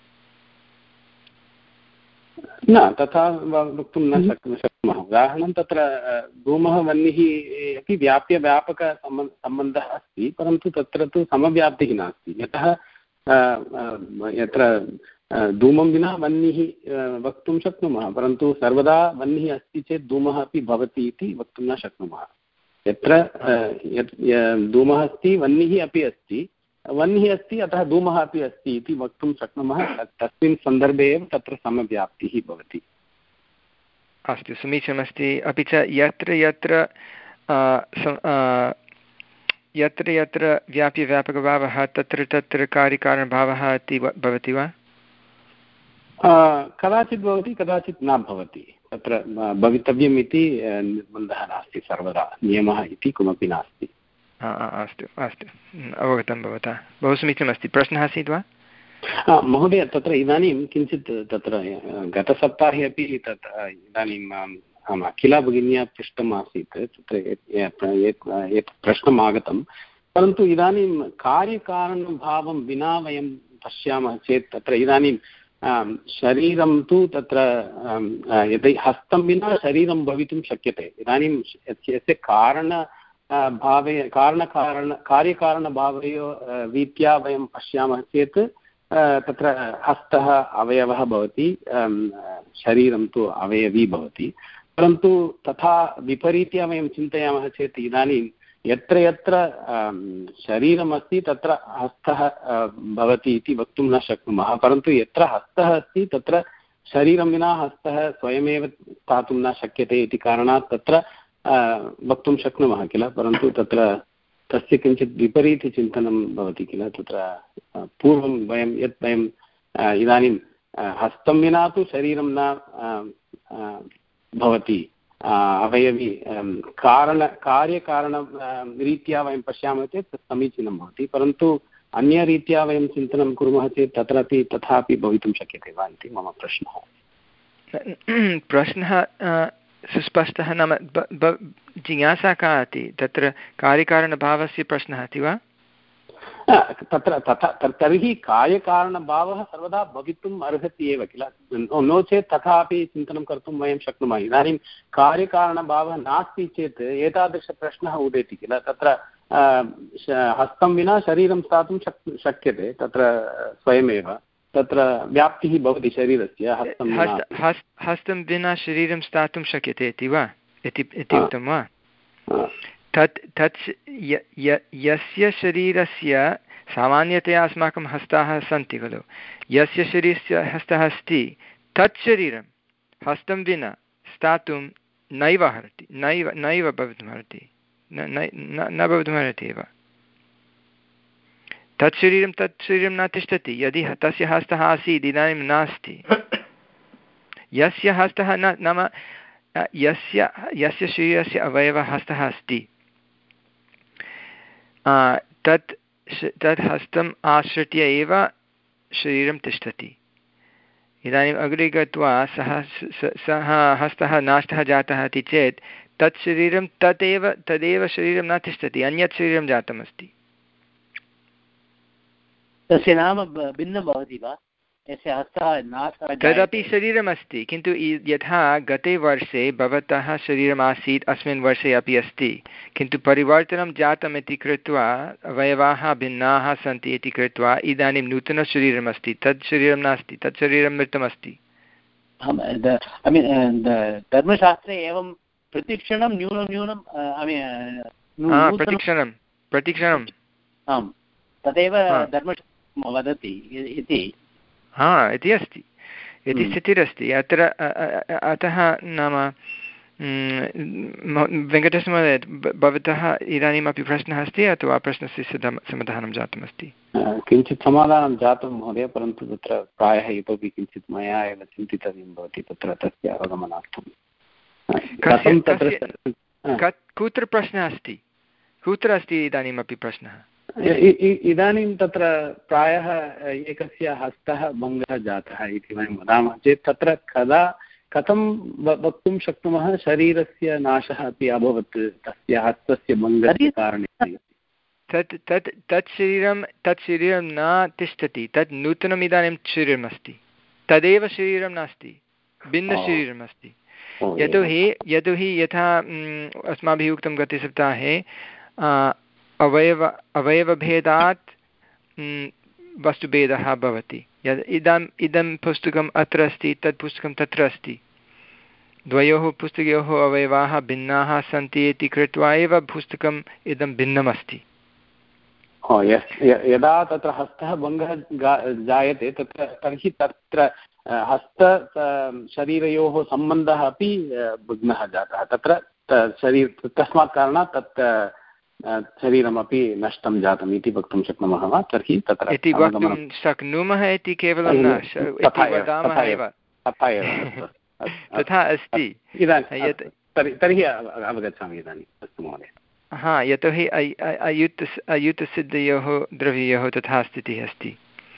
न तथा वक्तुं न शक्नुमः शक्नुमः उदाहरणं तत्र धूमः वह्निः अपि व्याप्यव्यापकसम्बन्धः अस्ति, परन्तु तत्र तु समव्याप्तिः नास्ति। यतः यत्र धूमं विना वह्निः वक्तुं शक्नुमः, परन्तु सर्वदा वह्निः अस्ति चेत् धूमः अपि भवति इति वक्तुं न शक्नुमः। यत्र धूमः अस्ति वह्निः अपि अस्ति, वह्निः अस्ति अतः धूमः अपि अस्ति इति वक्तुं शक्नुमः। तस्मिन् सन्दर्भे एव तत्र समव्याप्तिः भवति। अस्तु, समीचीनमस्ति। अपि च यत्र यत्र यत्र यत्र व्याप्यव्यापकभावः तत्र तत्र कार्यकारणभावः इति भवति वा? कदाचित् भवति कदाचित् न भवति। तत्र भवितव्यम् इति निर्बन्धः नास्ति, सर्वदा नियमः इति किमपि नास्ति। अस्तु अस्तु, अवगतं भवता। बहु समीचीनमस्ति। प्रश्नः आसीत् वा? महोदय तत्र इदानीं किञ्चित् तत्र गतसप्ताहे अपि तत् इदानीं अखिला भगिन्या पृष्टम् आसीत्, तत्र एतत् प्रश्नम् आगतं। परन्तु इदानीं कार्यकारणभावं विना वयं पश्यामः चेत् तत्र इदानीं शरीरं तु तत्र यदि हस्तं विना शरीरं भवितुं शक्यते। इदानीं यस्य कारण भावे कारणकारण कार्यकारणभावयो रीत्या वयं पश्यामः चेत् तत्र हस्तः अवयवः भवति, शरीरं तु अवयवी भवति। परन्तु तथा विपरीत्या वयं चिन्तयामः चेत् इदानीं यत्र यत्र शरीरमस्ति तत्र हस्तः भवति इति वक्तुं न शक्नुमः। परन्तु यत्र हस्तः अस्ति तत्र शरीरं विना हस्तः स्वयमेव स्थातुं न शक्यते इति कारणात् तत्र वक्तुं शक्नुमः किल। परन्तु तत्र तस्य किञ्चित् विपरीतचिन्तनं भवति किल। तत्र पूर्वं वयं यत् वयं इदानीं हस्तं विना तु शरीरं न भवति, अवयवी कारण कार्यकारण रीत्या वयं पश्यामः चेत् तत् समीचीनं भवति। परन्तु अन्यरीत्या वयं चिन्तनं कुर्मः चेत् तत्रापि तथापि भवितुं शक्यते वा इति मम प्रश्नः। प्रश्नः सुस्पष्टः, नाम जिज्ञासा का अस्ति? तत्र कार्यकारणभावस्य प्रश्नः अस्ति वा? तत्र तथा तर्हि कार्यकारणभावः सर्वदा भवितुम् अर्हति एव किल, नो चेत् तथापि चिन्तनं कर्तुं वयं शक्नुमः। इदानीं कार्यकारणभावः नास्ति चेत् एतादृशप्रश्नः उदेति किल, तत्र हस्तं विना शरीरं स्थातुं शक् शक्यते तत्र स्वयमेव, तत्र व्याप्तिः भवति शरीरस्य। हस्तं हस्तं विना शरीरं स्थातुं शक्यते इति वा इति उक्तं वा? तत् तत् यस्य शरीरस्य सामान्यतया अस्माकं हस्ताः सन्ति खलु, यस्य शरीरस्य हस्तः अस्ति तत् शरीरं हस्तं विना स्थातुं नैव अर्हति, नैव नैव भवितुमर्हति, न भवितुमर्हति एव। तत् शरीरं तत् शरीरं न तिष्ठति यदि तस्य हस्तः आसीत् इदानीं नास्ति। यस्य हस्तः न नाम यस्य यस्य शरीरस्य अवयवः हस्तः अस्ति तत् तत् हस्तम् आश्रित्य एव शरीरं तिष्ठति। इदानीम् अग्रे गत्वा सः सः हस्तः नाशः जातः इति चेत् तत् शरीरं तदेव तदेव शरीरं न तिष्ठति, अन्यत् शरीरं जातमस्ति। तस्य नाम भिन्नं भवति वा? यस्य हस्तः नाशः तदपि शरीरमस्ति, किन्तु यथा गते वर्षे भवतः शरीरमासीत् अस्मिन् वर्षे अपि अस्ति, किन्तु परिवर्तनं जातम् इति कृत्वा अवयवाः भिन्नाः सन्ति इति कृत्वा इदानीं नूतनशरीरमस्ति, तत् शरीरं नास्ति, तत् शरीरं मृतमस्ति। धर्मशास्त्रे एवं प्रतिक्षणं न्यूनं न्यूनं प्रतिक्षणं प्रतिक्षणम् आम् तदेव धर्मशास्त्रं वदति इति हा इति अस्ति, इति स्थितिरस्ति अत्र। अतः नाम वेङ्कटेशमहोदय भवतः इदानीमपि प्रश्नः अस्ति अथवा प्रश्नस्य समाधानं जातमस्ति? किञ्चित् समाधानं जातं महोदय, परन्तु तत्र प्रायः इतोपि किञ्चित् मया एव चिन्तितव्यं भवति तत्र तस्य अवगमनार्थं। कुत्र प्रश्नः अस्ति, कुत्र अस्ति इदानीमपि प्रश्नः? इदानीं तत्र प्रायः एकस्य हस्तः भङ्गः जातः इति वयं वदामः चेत् तत्र कदा कथं वक्तुं शक्नुमः शरीरस्य नाशः अपि अभवत् तस्य हस्तस्य भङ्गस्य कारणेन? तत् तत् तत् शरीरं तत् शरीरं न तिष्ठति, तत् नूतनम् इदानीं शरीरमस्ति, तदेव शरीरं नास्ति, भिन्नशरीरमस्ति। यतोहि यतोहि यथा अस्माभिः उक्तं गते सप्ताहे अवयव अवयवभेदात् वस्तुभेदः भवति। यद् इदम् इदं पुस्तकम् अत्र अस्ति, तत् पुस्तकं तत्र अस्ति, द्वयोः पुस्तकयोः अवयवाः भिन्नाः सन्ति इति कृत्वा एव पुस्तकम् इदं भिन्नमस्ति। यदा तत्र हस्तः भङ्गः जायते तत्र तर्हि तत्र हस्त शरीरयोः सम्बन्धः अपि भग्नः जातः, तत्र शरीर तस्मात् कारणात् तत् शरीरमपि नष्टं जातम् इति वक्तुं शक्नुमः वा? तर्हि तत्र इति वक्तुं शक्नुमः इति केवलं न वदामः एव, तथा अस्ति। तर्हि अवगच्छामि इदानीम्। अस्तु महोदय। हा, यतोहि अयुत अयुतसिद्धयोः द्रव्ययोः तथा स्थितिः अस्ति।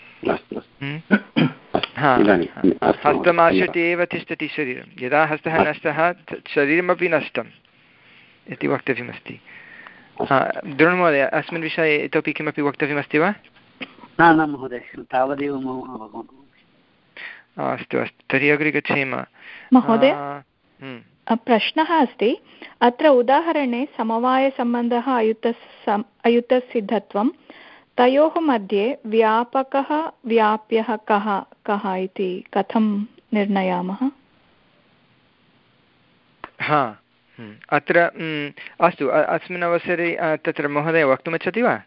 हस्तमाश्रित्य एव तिष्ठति शरीरं, यदा हस्तः नष्टः शरीरमपि नष्टम् इति वक्तव्यमस्ति। द्रोणमहोदय, अस्मिन् विषये इतोपि किमपि वक्तव्यमस्ति वा? न न महोदय, तावदेव अस्तु अस्तु, तर्हि अग्रे गच्छेम। महोदय, प्रश्नः अस्ति, अत्र उदाहरणे समवायसम्बन्धः अयुतस् अयुतसिद्धत्वं, तयोः मध्ये व्यापकः व्याप्यः कः कः इति कथं निर्णयामः? हा, अत्र अस्तु, अस्मिन् अवसरे तत्र महोदय वक्तुमिच्छति वा?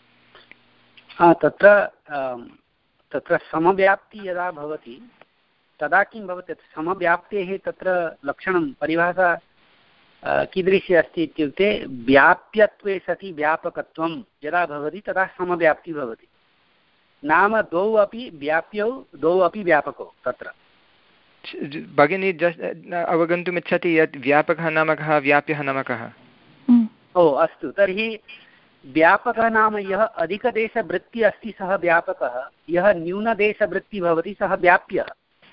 तत्र तत्र समव्याप्ति यदा भवति तदा किं भवति, समव्याप्तेः तत्र लक्षणं परिभाषा कीदृशी अस्ति इत्युक्ते व्याप्यत्वे सति व्यापकत्वं यदा भवति तदा समव्याप्तिः भवति। नाम द्वौ अपि व्याप्यौ द्वौ अपि व्यापकौ। तत्र भगिनी अवगन्तुम् इच्छति यत् व्यापकः नाम कः, व्याप्यः नाम कः? ओ अस्तु, तर्हि व्यापकः नाम यः अधिकदेशवृत्तिः अस्ति सः व्यापकः, यः न्यूनदेशवृत्तिः भवति सः व्याप्यः।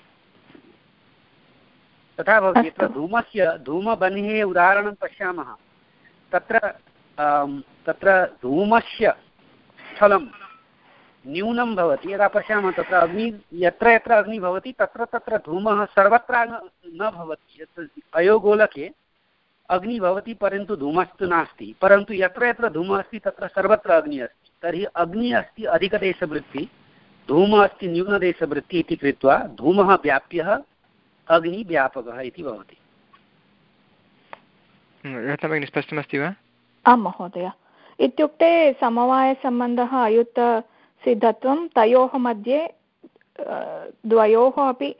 तथा भवति। यत्र धूमस्य धूमबन्हेः उदाहरणं पश्यामः, तत्र तत्र धूमस्य स्थलं न्यूनं भवति। यदा पश्यामः तत्र अग्नि यत्र यत्र अग्निः भवति तत्र तत्र धूमः सर्वत्र न भवति। अयोगोलके अग्निः भवति परन्तु धूमस्तु नास्ति, परन्तु यत्र यत्र धूमः अस्ति तत्र सर्वत्र अग्निः अस्ति। तर्हि अग्निः अस्ति अधिकदेशवृत्तिः, धूमः अस्ति न्यूनदेशवृत्तिः इति कृत्वा धूमः व्याप्यः अग्निव्यापकः इति भवति। रत्नभगिनी स्पष्टमस्ति वा? आं महोदय। इत्युक्ते समवायसम्बन्धः अयुतसिद्धत्वं तयोः मध्ये द्वयोः अपि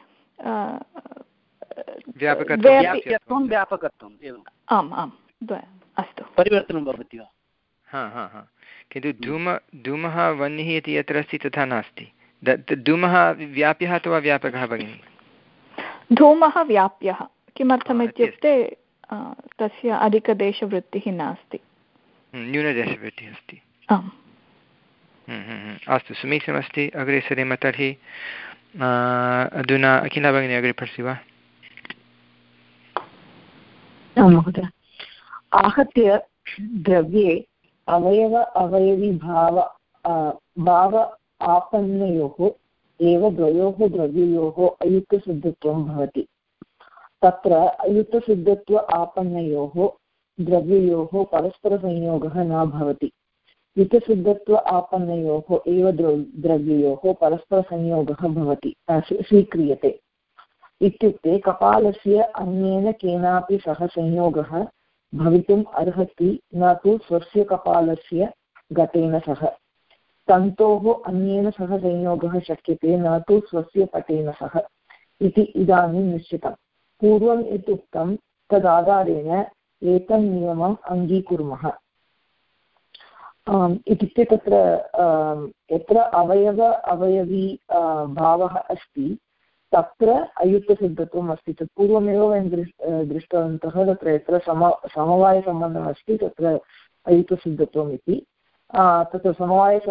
व्यापकत्वं व्यापकत्वम् एवम्। आम् आम् अस्तु, परिवर्तनं भवति वा? हा हा हा किन्तु धूम धूमः वह्निः इति यत्र अस्ति तथा नास्ति। धूमः व्याप्यः अथवा व्यापकः भगिनि? धूमः व्याप्यः। किमर्थम् इत्युक्ते तस्य अधिकदेशवृत्तिः नास्ति, न्यूनदेशवृत्तिः अस्ति। आम् अस्तु, समीचीनमस्ति। अग्रे सरेम तर्हि। अधुना अखिला भगिनी अग्रे पठति वा? महोदय, आहत्य द्रव्ये अवयव अवयविभाव भाव आपन्नयोः एव द्वयोः द्रव्ययोः अयुक्तसिद्धत्वं भवति। तत्र अयुक्तसिद्धत्व आपन्नयोः द्रव्ययोः परस्परसंयोगः न भवति। युक्तसिद्धत्व आपन्नयोः एव द्रव्ययोः परस्परसंयोगः भवति स्वीक्रियते। इत्युक्ते कपालस्य अन्येन केनापि सह संयोगः भवितुम् अर्हति, न तु स्वस्य कपालस्य घटेन सह। तन्तोः अन्येन सह संयोगः शक्यते, न तु स्वस्य पटेन सह इति इदानीं निश्चितम्। पूर्वम् इत्युक्तं तदाधारेण एतं नियमम् अङ्गीकुर्मः। इत्युक्ते तत्र यत्र अवयव अवयवी भावः अस्ति तत्र अयुक्तसिद्धत्वम् अस्ति। तत् पूर्वमेव वयं दृष् दृष्टवन्तः तत्र यत्र सम समवायसम्बन्धः अस्ति तत्र अयुक्तसिद्धत्वम् इति। तत्र समवाय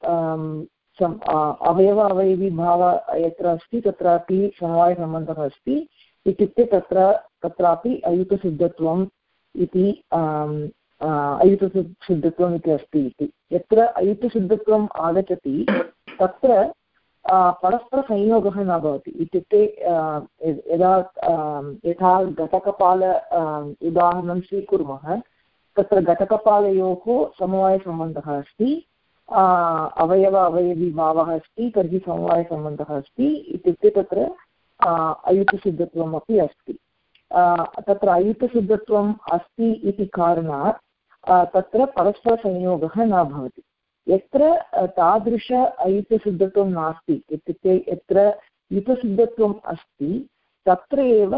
अवयव अवयवी भाव यत्र अस्ति तत्रापि समवायसम्बन्धः अस्ति। इत्युक्ते तत्र तत्रापि अयुक्तसिद्धत्वम् इति अयुक्तसिद्धत्वम् इति अस्ति इति। यत्र अयुक्तसिद्धत्वम् आगच्छति तत्र परस्परसंयोगः न भवति। इत्युक्ते यदा यथा घटकपाल उदाहरणं स्वीकुर्मः, तत्र घटकपालयोः समवायसम्बन्धः अस्ति, अवयव अवयवीभावः अस्ति, तर्हि समवायसम्बन्धः अस्ति। इत्युक्ते तत्र अयुक्तसिद्धत्वम् अपि अस्ति। तत्र अयुक्तसिद्धत्वम् अस्ति इति कारणात् तत्र परस्परसंयोगः न भवति। यत्र तादृश अयुक्तसिद्धत्वं नास्ति, इत्युक्ते यत्र युक्तसिद्धत्वम् अस्ति तत्र एव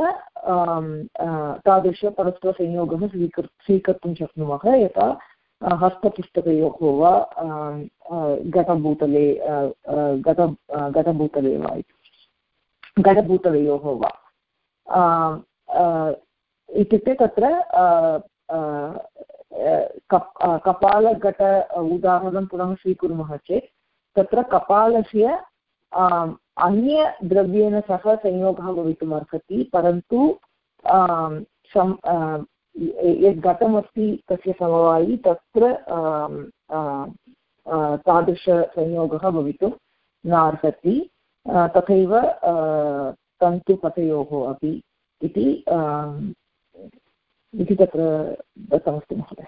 तादृशपरस्परसंयोगः स्वीकृ स्वीकर्तुं शक्नुमः। यथा हस्तपुस्तकयोः वा घटभूतले घट घटभूतले वा इति घटभूतलयोः वा इत्युक्ते तत्र कपालघट उदाहरणं पुनः स्वीकुर्मः चेत् तत्र कपालस्य अन्यद्रव्येन सह संयोगः भवितुम् अर्हति, परन्तु यद् घटमस्ति तस्य समवायी तत्र तादृशसंयोगः भवितुं नार्हति। तथैव तन्तुपतयोः अपि इति इति तत्र दत्तमस्ति महोदय।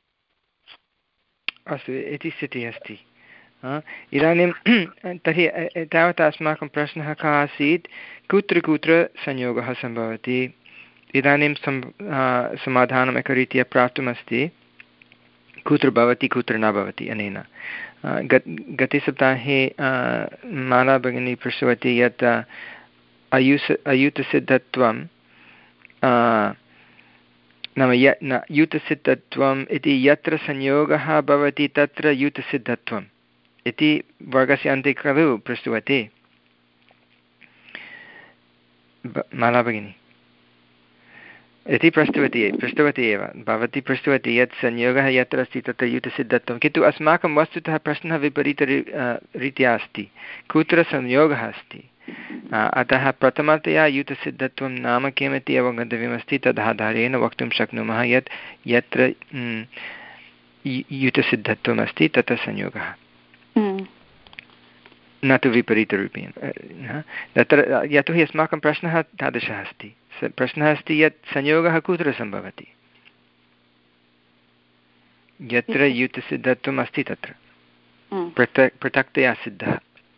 अस्तु, इति स्थितिः अस्ति। इदानीं तर्हि तावता अस्माकं प्रश्नः कः आसीत्, कुत्र कुत्र संयोगः सम्भवति। इदानीं सं समाधानम् एकरीत्या प्राप्तमस्ति, कुत्र भवति कुत्र न भवति। अनेन गते सप्ताहे माला भगिनी पृष्टवती यत् अयुस् अयुतसिद्धत्वं नाम य न युतसिद्धत्वम् इति यत्र संयोगः भवति तत्र युतसिद्धत्वम् इति वर्गस्य अन्ते खलु पृष्टवती माला भगिनी इति पृष्टवती पृष्टवती एव भवती पृष्टवती यत् संयोगः यत्र अस्ति तत्र युतसिद्धत्वं, किन्तु अस्माकं वस्तुतः प्रश्नः विपरीतरीत्या अस्ति, कुत्र संयोगः अस्ति। अतः प्रथमतया युतसिद्धत्वं नाम किमिति अवगन्तव्यमस्ति। तदाधारेण वक्तुं शक्नुमः यत् यत्र युतसिद्धत्वम् अस्ति तत्र संयोगः। न तु विपरीतरूपेण। तत्र यतोहि अस्माकं प्रश्नः तादृशः अस्ति। प्रश्नः अस्ति यत् संयोगः कुत्र सम्भवति, यत्र युतसिद्धत्वम् अस्ति तत्र पृथक् पृथक्तया सिद्धः।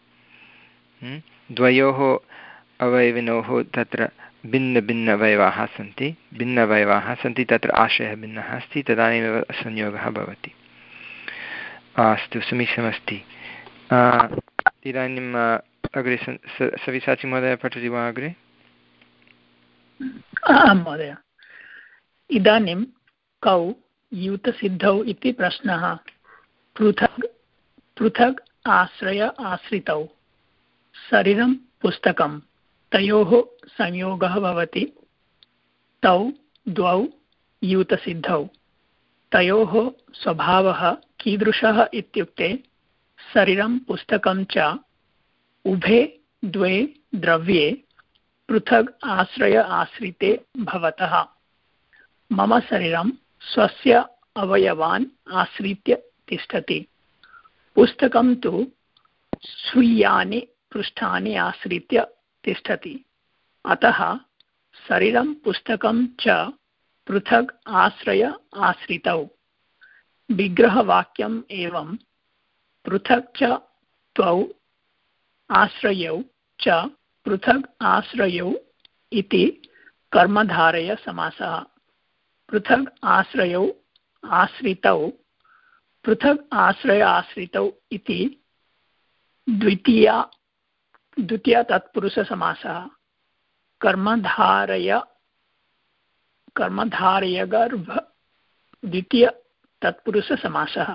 द्वयोः अवयविनोः तत्र भिन्नभिन्नवयवाः सन्ति, भिन्नवयवाः सन्ति, तत्र आशयः भिन्नः अस्ति, तदानीमेव संयोगः भवति। अस्तु, समीचीनमस्ति। इदानीम् अग्रे सविसाचि महोदय पठति वा अग्रे? आं महोदय। इदानीं कौ युतसिद्धौ इति प्रश्नः। पृथक् पृथक् आश्रय आश्रितौ शरीरं पुस्तकं तयोः संयोगः भवति। तौ द्वौ युतसिद्धौ तयोः स्वभावः कीदृशः इत्युक्ते शरीरं पुस्तकं च उभे द्वे द्रव्ये पृथग् आश्रय आश्रिते भवतः। मम शरीरं स्वस्य अवयवान् आश्रित्य तिष्ठति, पुस्तकं तु स्वीयानि पृष्ठानि आश्रित्य तिष्ठति। अतः शरीरं पुस्तकं च पृथग् आश्रय आश्रितौ। विग्रहवाक्यम् एवं पृथक् च त्वौ आश्रयौ च पृथग् आश्रयौ इति कर्मधारय समासः। पृथग् आश्रयौ आश्रितौ पृथग् आश्रय आश्रितौ इति द्वितीया द्वितीय तत्पुरुषसमासः। कर्मधारय कर्मधारयगर्भ द्वितीय तत्पुरुषसमासः।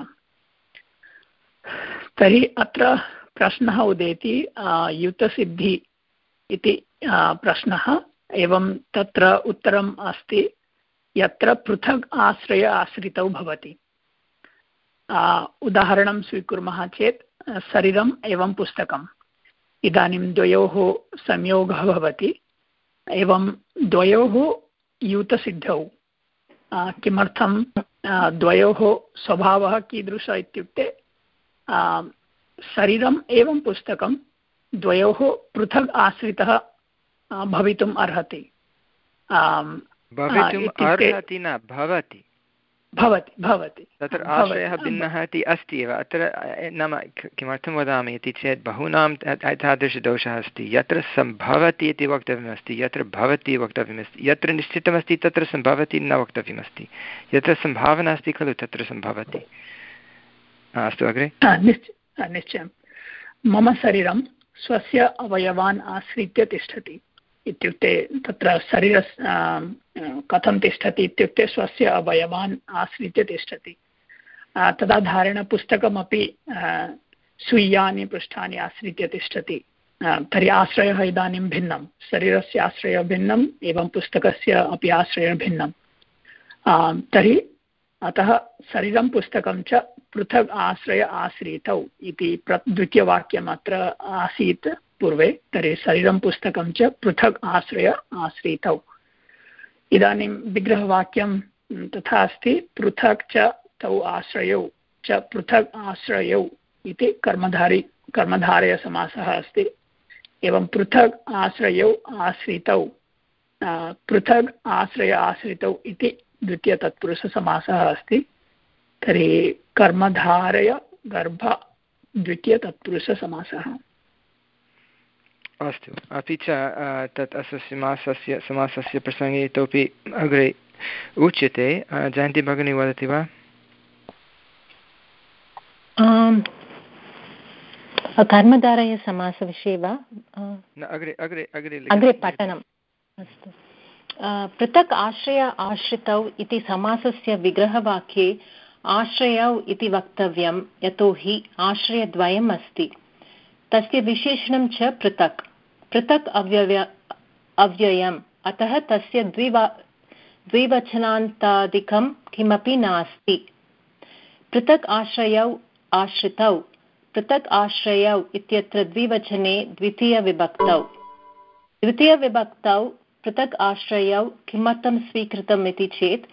तर्हि अत्र प्रश्नः उदेति युतसिद्धि इति प्रश्नः। एवं तत्र उत्तरम् अस्ति यत्र पृथग् आश्रय आश्रितौ भवति। उदाहरणं स्वीकुर्मः चेत् शरीरम् एवं पुस्तकम्, इदानीं द्वयोः संयोगः भवति। एवं द्वयोः युतसिद्धौ किमर्थं द्वयोः स्वभावः कीदृशः इत्युक्ते शरीरम् एवं पुस्तकं द्वयोः पृथग् आश्रितः भवितुम् अर्हति। भवितुम् अर्हति न भवति भवति भवति तत्र आश्रयः भिन्नः इति अस्ति एव। अत्र नाम किमर्थं वदामि इति चेत् बहूनां तादृशदोषः अस्ति। यत्र सम्भवति इति वक्तव्यमस्ति, यत्र भवति वक्तव्यमस्ति, यत्र निश्चितमस्ति तत्र सम्भवति न वक्तव्यमस्ति, यत्र सम्भावना अस्ति खलु तत्र सम्भवति। अस्तु, अग्रे। निश्चयं। मम शरीरं स्वस्य अवयवान् आश्रित्य तिष्ठति इत्युक्ते तत्र शरीर कथं तिष्ठति इत्युक्ते स्वस्य अवयवान् आश्रित्य तिष्ठति। तदाधारेण पुस्तकमपि स्वीयानि पृष्ठानि आश्रित्य तिष्ठति। तर्हि आश्रयः इदानीं भिन्नं, शरीरस्य आश्रयः भिन्नम् एवं पुस्तकस्य अपि आश्रयः भिन्नं। तर्हि अतः शरीरं पुस्तकं च पृथग् आश्रय आश्रितौ इति प्र द्वितीयवाक्यम् अत्र आसीत् पूर्वे। तर्हि शरीरं पुस्तकं च पृथग् आश्रय आश्रितौ। इदानीं विग्रहवाक्यं तथा अस्ति। पृथक् च तौ आश्रयौ च पृथग् आश्रयौ इति कर्मधारी कर्मधारयसमासः अस्ति। एवं पृथग् आश्रयौ आश्रितौ पृथग् आश्रय आश्रितौ इति द्वितीयतत्पुरुषसमासः अस्ति। तर्हि कर्मधारय गर्भ द्वितीयतत्पुरुषसमासः। अस्तु। अपि च तत् अस्य समासस्य समासस्य प्रसङ्गे इतोपि अग्रे उच्यते। जयन्ती भगिनी वदति वा? कर्मधारयसमासविषये वा? अग्रे अग्रे अग्रे अग्रे पठनम्। अस्तु। पृथक् आश्रय आश्रितौ इति समासस्य विग्रहवाक्ये आश्रयौ इति वक्तव्यं, यतोहि आश्रयद्वयम् अस्ति। तस्य विशेषणं च पृथक् पृथक् अव्यय अव्ययम्, अतः तस्य द्विवा द्विवचनान्तादिकं किमपि नास्ति। पृथक् आश्रयौ आश्रितौ पृथक् आश्रयौ इत्यत्र द्विवचने द्वितीयविभक्तौ द्वितीयविभक्तौ पृथक् आश्रयौ किमर्थं स्वीकृतम् इति चेत्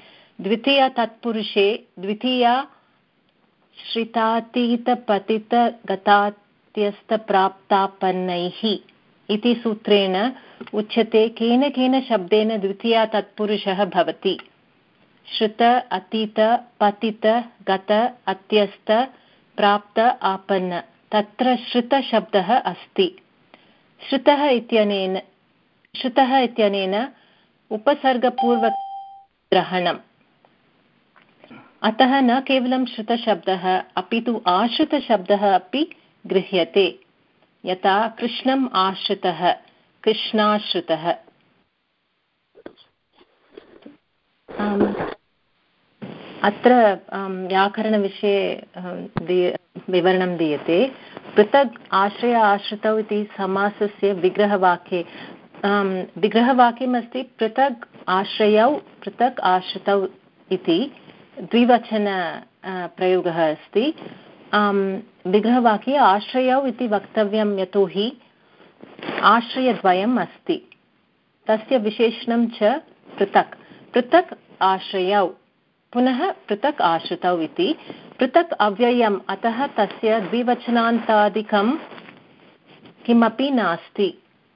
द्वितीयतत्पुरुषे द्वितीया श्रितातीतपतितगतातीतयोः अत्यस्तप्राप्तापन्नैः इति सूत्रेण उच्यते केन केन शब्देन द्वितीया तत्पुरुषः भवति। श्रुत अतीत पतित गत अत्यस्त प्राप्त आपन्न तत्र श्रुतशब्दः अस्ति। श्रुतः इत्यनेन श्रुतः इत्यनेन उपसर्गपूर्वग्रहणम्। अतः न केवलं श्रुतशब्दः अपि तु आश्रितशब्दः अपि गृह्यते, यथा कृष्णम् आश्रितः, कृष्णाश्रितः। अत्र व्याकरणविषये विवरणं दीयते। पृथक् आश्रय आश्रितौ इति समासस्य विग्रहवाक्ये विग्रहवाक्यमस्ति पृथक् आश्रयौ पृथक् आश्रितौ इति द्विवचन प्रयोगः अस्ति। विग्रहवाक्ये आश्रयौ इति वक्तव्यं यतोहि आश्रयद्वयम् अस्ति, तस्य विशेषणं च पृथक्। पृथक् आश्रयौ पुनः पृथक् आश्रितौ इति। पृथक् अव्ययम्, अतः तस्य द्विवचनान्तादिकं किमपि नास्ति।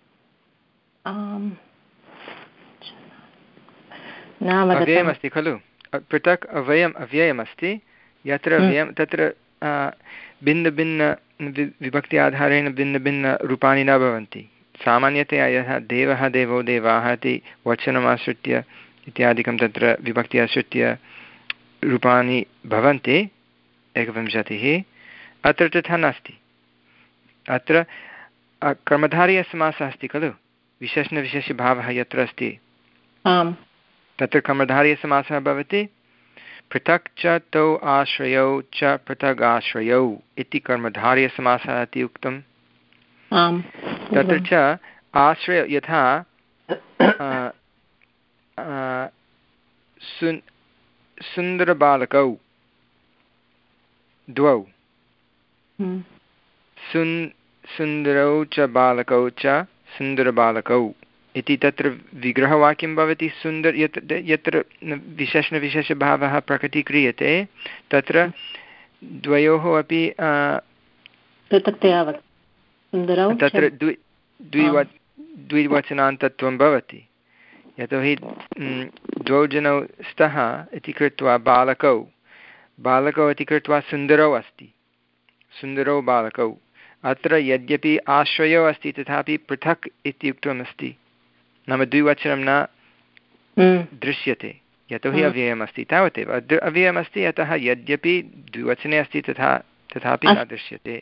अव्ययमस्ति खलु, पृथक् अव्ययम् अव्ययमस्ति। यत्र व्ययं तत्र भिन्नभिन्न विभक्ति आधारेण भिन्नभिन्नरूपाणि न भवन्ति। सामान्यतया यः देवः देवो देवाः इति वचनमाश्रित्य इत्यादिकं तत्र विभक्ति आश्रित्य रूपाणि भवन्ति एकविंशतिः। अत्र तथा नास्ति। अत्र कर्मधारयसमासः अस्ति खलु, विशेषणविशेषभावः यत्र अस्ति तत्र कर्मधारयसमासः भवति। पृथक् च तौ आश्रयौ च पृथग् आश्रयौ इति कर्मधारयसमासः इति उक्तम्। तत्र च आश्रय यथा सुन् सुन्दरबालकौ द्वौ, सुन् सुन्दरौ च बालकौ च सुन्दरबालकौ इति तत्र विग्रहवाक्यं भवति। सुन्दर यत्र यत्र विशेषणविशेषभावः प्रकटीक्रियते तत्र द्वयोः अपि तत्र द्वि द्विव द्विवचनान्तत्वं भवति, यतोहि द्वौ जनौ स्तः इति कृत्वा बालकौ बालकौ इति कृत्वा सुन्दरौ अस्ति, सुन्दरौ बालकौ। अत्र यद्यपि आश्रयौ अस्ति तथापि पृथक् इति उक्तमस्ति, नाम द्विवचनं न दृश्यते यतोहि अव्ययमस्ति, तावदेव। अव्ययमस्ति अतः यद्यपि द्विवचने अस्ति तथा तथापि न दृश्यते।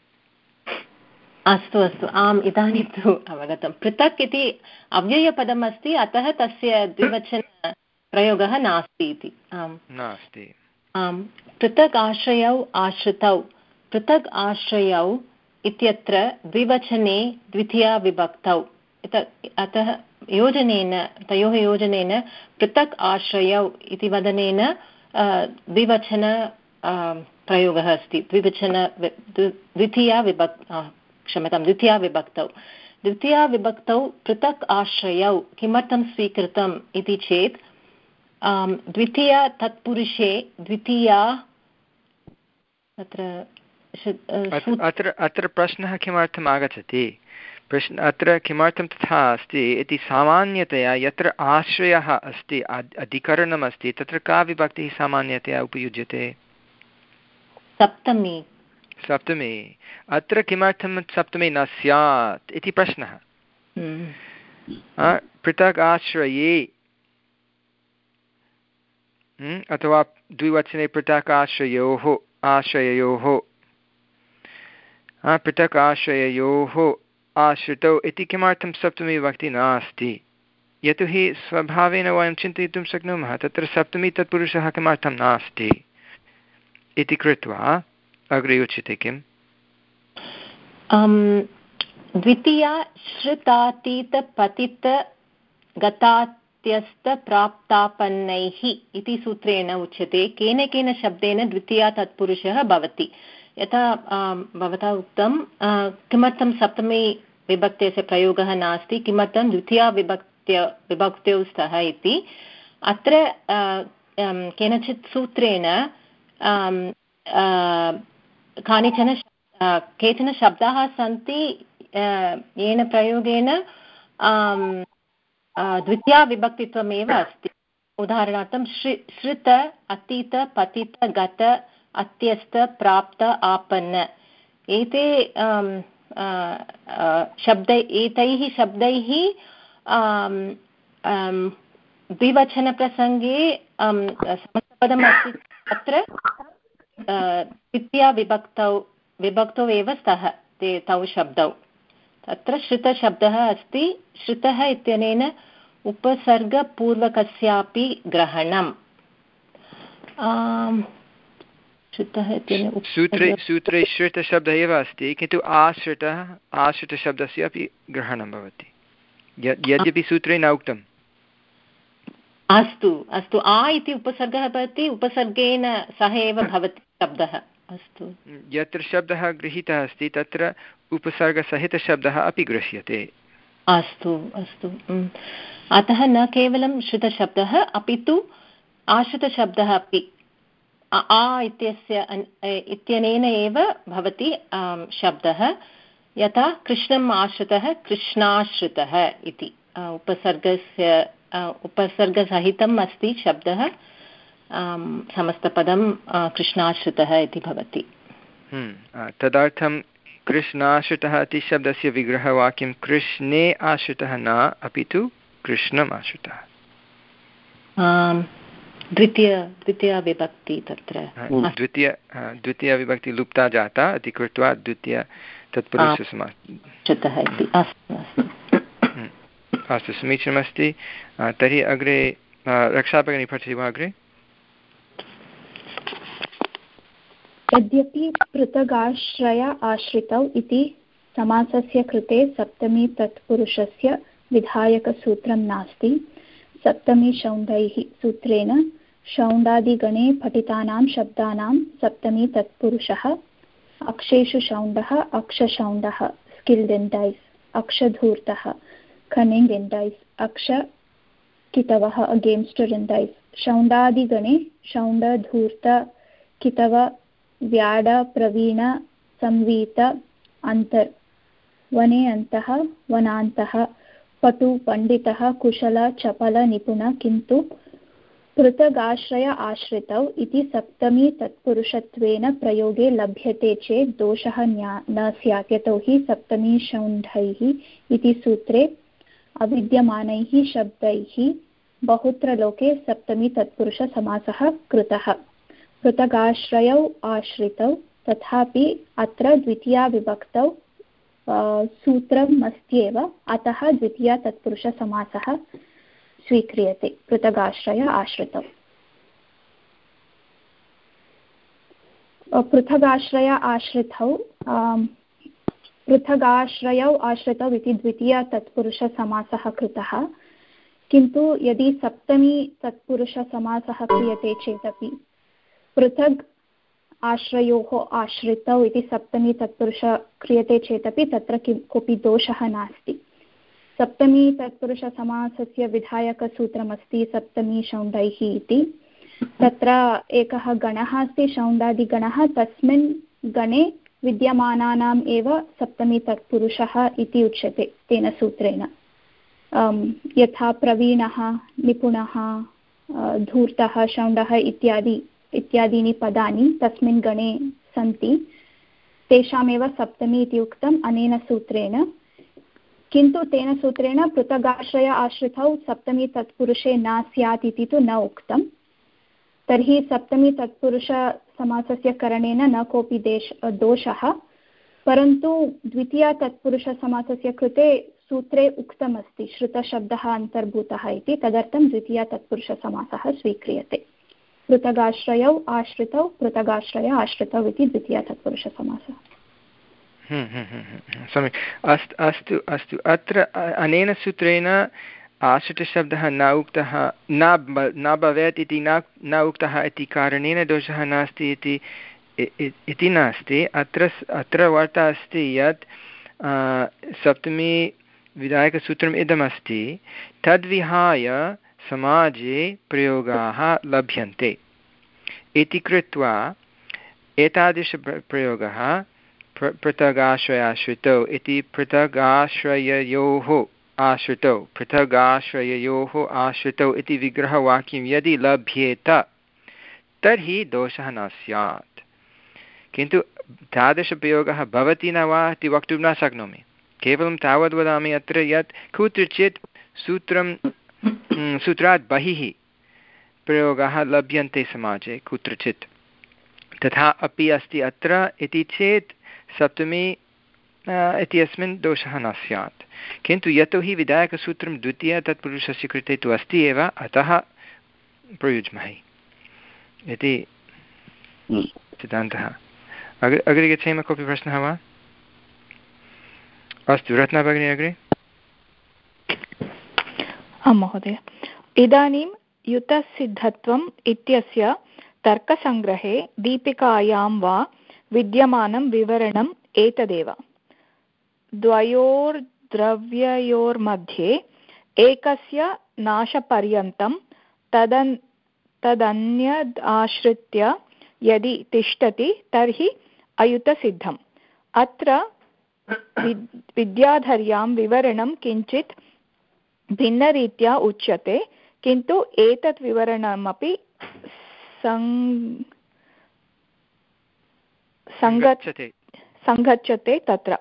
अस्तु अस्तु, आम्, इदानीं तु अवगतं। पृथक् इति अव्ययपदम् अस्ति, अतः तस्य द्विवचनप्रयोगः नास्ति इति। आम्, नास्ति। आम्, पृथक् आश्रयौ आश्रितौ। पृथक् आश्रयौ इत्यत्र द्विवचने द्वितीया विभक्तौ, अतः योजनेन तयोः योजनेन पृथक् आश्रयौ इति वदनेन द्विवचन प्रयोगः अस्ति। द्विवचन द्वितीया विभक् क्षम्यतां द्वितीया विभक्तौ द्वितीया विभक्तौ पृथक् आश्रयौ किमर्थं स्वीकृतम् इति चेत् द्वितीया तत्पुरुषे द्वितीया तत्र अत्र अत्र प्रश्नः किमर्थम् आगच्छति, प्रश्न अत्र किमर्थं तथा अस्ति इति सामान्यतया यत्र आश्रयः अस्ति अधिकरणमस्ति तत्र का विभक्तिः सामान्यतया उपयुज्यते? सप्तमी। सप्तमी। अत्र किमर्थं सप्तमी न स्यात् इति प्रश्नः। पृथक् आश्रये अथवा द्विवचने पृथक् आश्रयोः आश्रययोः पृथक् आश्रययोः आश्रितौ इति किमर्थं सप्तमी विभक्तिः नास्ति? यतोहि स्वभावेन वयं चिन्तयितुं शक्नुमः तत्र सप्तमी तत्पुरुषः किमर्थं नास्ति इति कृत्वा अग्रे उच्यते किम्? द्वितीया श्रुतातीतपतितगतात्यस्तप्राप्तापन्नैः इति सूत्रेण उच्यते केन केन शब्देन द्वितीया तत्पुरुषः भवति। यथा भवता उक्तं किमर्थं सप्तमी विभक्त्यस्य प्रयोगः नास्ति, किमर्थं द्वितीया विभक्त्य विभक्त्यौ स्तः इति। अत्र केनचित् सूत्रेण कानिचन केचन शब्दाः सन्ति येन प्रयोगेन द्वितीयाविभक्तित्वमेव अस्ति। उदाहरणार्थं श्रि श्रुत अतीत पतित गत अत्यस्त प्राप्त आपन्न एते शब्द एतैः शब्दैः द्विवचनप्रसङ्गे समस्तपदम् अस्ति तत्र द्वितीयाविभक्तौ विभक्तौ एव स्तः ते तौ शब्दौ। तत्र श्रुतशब्दः अस्ति। श्रुतः इत्यनेन उपसर्गपूर्वकस्यापि ग्रहणम्। सूत्रे सूत्रे श्रुतशब्दः एव अस्ति, किन्तु आश्रितः आश्रितशब्दस्य अपि ग्रहणं भवति यद्यपि सूत्रे न उक्तम्। अस्तु अस्तु, आ इति उपसर्गः भवति, उपसर्गेण सह एव भवति शब्दः। अस्तु, यत्र शब्दः गृहीतः अस्ति तत्र उपसर्गसहितशब्दः अपि गृह्यते। अस्तु अस्तु, अतः न केवलं श्रुतशब्दः अपि तु आश्रितशब्दः अपि आ इत्यस्य इत्यनेन एव भवति शब्दः। यथा कृष्णम् आश्रितः कृष्णाश्रितः इति उपसर्गस्य उपसर्गसहितम् अस्ति शब्दः, समस्तपदं कृष्णाश्रितः इति भवति। तदर्थं कृष्णाश्रितः इति शब्दस्य विग्रहवाक्यं कृष्णे आश्रितः न, अपि तु कृष्णम् आश्रितः। द्वितीय द्वितीयाविभक्ति तत्र द्वितीय द्वितीयाविभक्ति लुप्ता जाता इति कृत्वा द्वितीय तत्पुरुषसमासः इति। अस्तु अस्तु अस्तु, समीचीनमस्ति। तर्हि अग्रे रक्षाभगिनी पठति वा अग्रे? यद्यपि पृथगाश्रय आश्रितौ इति समासस्य कृते सप्तमी तत्पुरुषस्य विधायकसूत्रं नास्ति। सप्तमी शौण्डैः सूत्रेण शौण्डादिगणे पठितानां शब्दानां सप्तमी तत्पुरुषः। अक्षेषु शौण्डः अक्षशौण्डः स्किल्ड् इन् डैस्, अक्षधूर्तः कन्निङ्ग् इन् डैस्, अक्षकितवः अगेन्स्टर् इन् डैस्। शौण्डादिगणे शौण्डधूर्त कितव व्याड प्रवीण संवीत अन्तर्, वने अन्तः वनान्तः, पटु पण्डितः कुशल चपल निपुण। किन्तु पृथगाश्रय आश्रितौ इति सप्तमी तत्पुरुषत्वेन प्रयोगे लभ्यते चेत् दोषः न स्यात्, यतो हि सप्तमी शौण्ढैः इति सूत्रे अविद्यमानैः शब्दैः बहुत्र लोके सप्तमी तत्पुरुषसमासः कृतः। पृथगाश्रयौ आश्रितौ तथापि अत्र द्वितीयाविभक्तौ सूत्रम् अस्त्येव, अतः द्वितीया तत्पुरुषसमासः स्वीक्रियते पृथगाश्रय आश्रितौ। पृथगाश्रय आश्रितौ पृथगाश्रयौ आश्रितौ इति द्वितीया तत्पुरुषसमासः कृतः, किन्तु यदि सप्तमी तत्पुरुषसमासः क्रियते चेदपि पृथग् आश्रयोः आश्रितौ इति सप्तमी तत्पुरुष क्रियते चेदपि तत्र किं कोऽपि दोषः नास्ति। सप्तमी तत्पुरुषसमासस्य विधायकसूत्रमस्ति सप्तमी शौण्डैः इति। तत्र एकः गणः अस्ति शौण्डादिगणः, तस्मिन् गणे विद्यमानानाम् एव सप्तमी तत्पुरुषः इति उच्यते तेन सूत्रेण। यथा प्रवीणः निपुणः धूर्तः शौण्डः इत्यादि इत्यादीनि पदानि तस्मिन् गणे सन्ति, तेषामेव सप्तमी इति उक्तम् अनेन सूत्रेण। किन्तु तेन सूत्रेण पृथगाश्रय आश्रितौ सप्तमी तत्पुरुषे न स्यात् इति तु न उक्तं। तर्हि सप्तमी तत्पुरुषसमासस्य करणेन न कोऽपि देश दोषः, परन्तु द्वितीया तत्पुरुषसमासस्य कृते सूत्रे उक्तमस्ति श्रुतशब्दः अन्तर्भूतः इति, तदर्थं द्वितीया तत्पुरुषसमासः स्वीक्रियते। पृथगाश्रयौ आश्रितौ पृथगाश्रय आश्रितौ इति द्वितीया तत्पुरुषसमासः। सम्यक्, अस्तु अस्तु अस्तु अत्र अनेन सूत्रेण आश्रितशब्दः न उक्तः न न भवेत् इति न न उक्तः इति कारणेन दोषः नास्ति इति इति नास्ति। अत्र अत्र वार्ता अस्ति यत् सप्तमी विधायकसूत्रम् इदमस्ति, तद्विहाय समाजे प्रयोगाः लभ्यन्ते इति कृत्वा एतादृशप्रयोगः पृथगाश्रयाश्रितौ इति पृथगाश्रययोः आश्रितौ पृथगाश्रययोः आश्रितौ इति विग्रहवाक्यं यदि लभ्येत तर्हि दोषः न स्यात्। किन्तु तादृशप्रयोगः भवति न वा इति वक्तुं न शक्नोमि। केवलं तावद् वदामि अत्र यत् कुत्रचित् सूत्रं सूत्रात् बहिः प्रयोगाः लभ्यन्ते समाजे कुत्रचित्, तथा अपि अस्ति अत्र इति चेत् सप्तमी इत्यस्मिन् दोषः न स्यात्। किन्तु यतोहि विधायकसूत्रं द्वितीय तत्पुरुषस्य कृते तु अस्ति एव, अतः प्रयुज्महे इति सिद्धान्तः। अग्रे अग्रे गच्छेम। कोऽपि प्रश्नः वा? अस्तु, रत्ना भगिनी अग्रे। आं महोदय, इदानीं युतसिद्धत्वम् इत्यस्य तर्कसङ्ग्रहे दीपिकायां वा विद्यमानं विवरणम् एतदेव। द्वयोर्द्रव्ययोर्मध्ये एकस्य नाशपर्यन्तं तदन् तदन्यदाश्रित्य यदि तिष्ठति तर्हि अयुतसिद्धम्। अत्र विद्याधर्यां विवरणं किञ्चित् भिन्नरीत्या उच्यते, किन्तु एतत् विवरणमपि सङ्गच्छते सङ्गच्छते तत्र।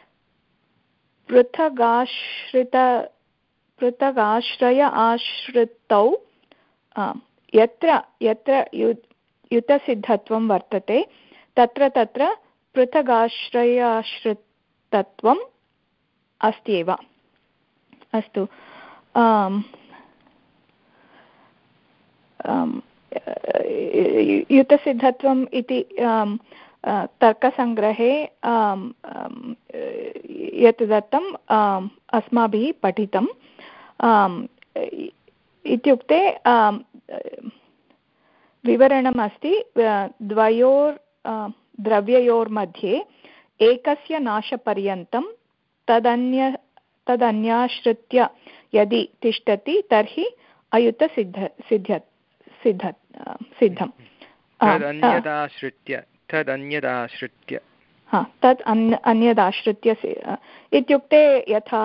पृथगाश्रित पृथगाश्रय आश्रितौ यत्र यत्र युतसिद्धत्वं वर्तते तत्र तत्र पृथगाश्रयाश्रितत्वम् अस्ति एव। अस्तु, युतसिद्धत्वम् इति तर्कसङ्ग्रहे यत् दत्तम् अस्माभिः पठितम् इत्युक्ते विवरणम् अस्ति द्वयोर् द्रव्ययोर्मध्ये एकस्य नाशपर्यन्तं तदन्य तदन्याश्रित्य यदि तिष्ठति तर्हि अयुतसिद्ध सिद्ध सिद्ध सिद्धं तदन्यदाश्रित्य तदन्यदाश्रित्य हा तद् अन्य अन्यदाश्रित्य इत्युक्ते यथा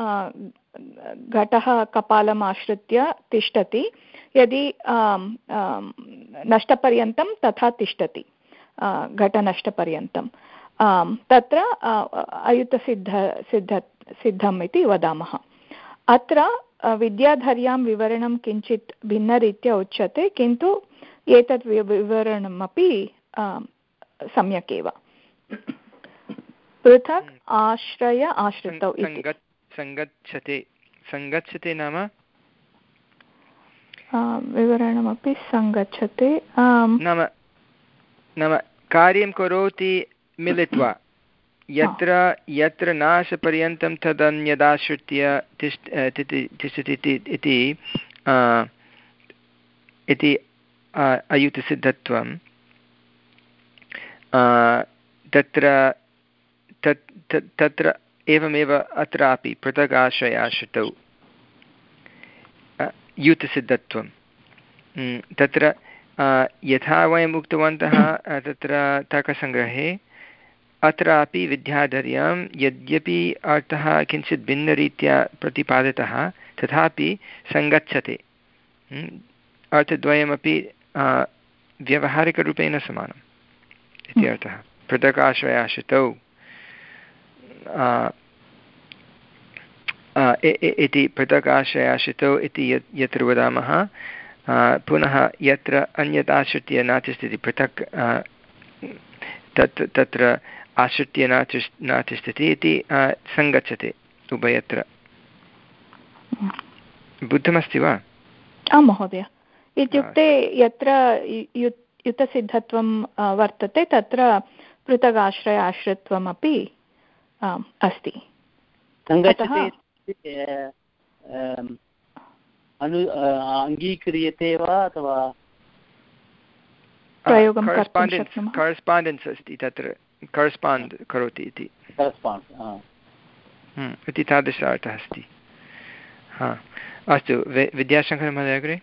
घटः कपालम् आश्रित्य तिष्ठति, यदि नष्टपर्यन्तं तथा तिष्ठति घटनष्टपर्यन्तं, तत्र अयुतसिद्ध सिद्ध सिद्धम् इति वदामः। अत्र विद्याधर्यां विवरणं किञ्चित् भिन्नरीत्या उच्यते, किन्तु एतत् विवरणमपि सम्यक् एव। पृथक् आश्रय आश्रितौ इति सङ्गच्छते सङ्गच्छते नाम विवरणमपि सङ्गच्छते नाम नाम कार्यं करोति मिलित्वा, यत्र यत्र नाशपर्यन्तं तदन्यदाश्रित्य तिष्ठति इति अयुतसिद्धत्वं, तत्र तत्र एवमेव अत्रापि पृथगाश्रयाश्रितौ युतसिद्धत्वं। तत्र यथा वयम् उक्तवन्तः तत्र तर्कसङ्ग्रहे, अत्रापि विद्याधर्यां यद्यपि अर्थः किञ्चित् भिन्नरीत्या प्रतिपादितः तथापि सङ्गच्छते। अर्थद्वयमपि व्यावहारिकरूपेण समानम् इति अर्थः। पृथगाश्रयाश्रितौ इति पृथगाश्रयाश्रितौ इति यत्र वदामः, पुनः यत्र अन्यदाश्रित्य न तिष्ठति पृथक् तत् तत्र आश्रित्य न तिष् न तिष्ठति इति सङ्गच्छते उभयत्र। बुद्धमस्ति वा? आं महोदय, इत्युक्ते यत्र युतसिद्धत्वं वर्तते तत्र पृथगाश्रय आश्रित्वमपि अस्ति। अनु अङ्गीक्रियते वा अथवा करेस्पाण्डेन्स् अस्ति तत्र, करेस्पाण्ड् करोति इति इति तादृश अर्थः अस्ति। हा, अस्तु, विद्याशङ्कर महोदय अग्रे।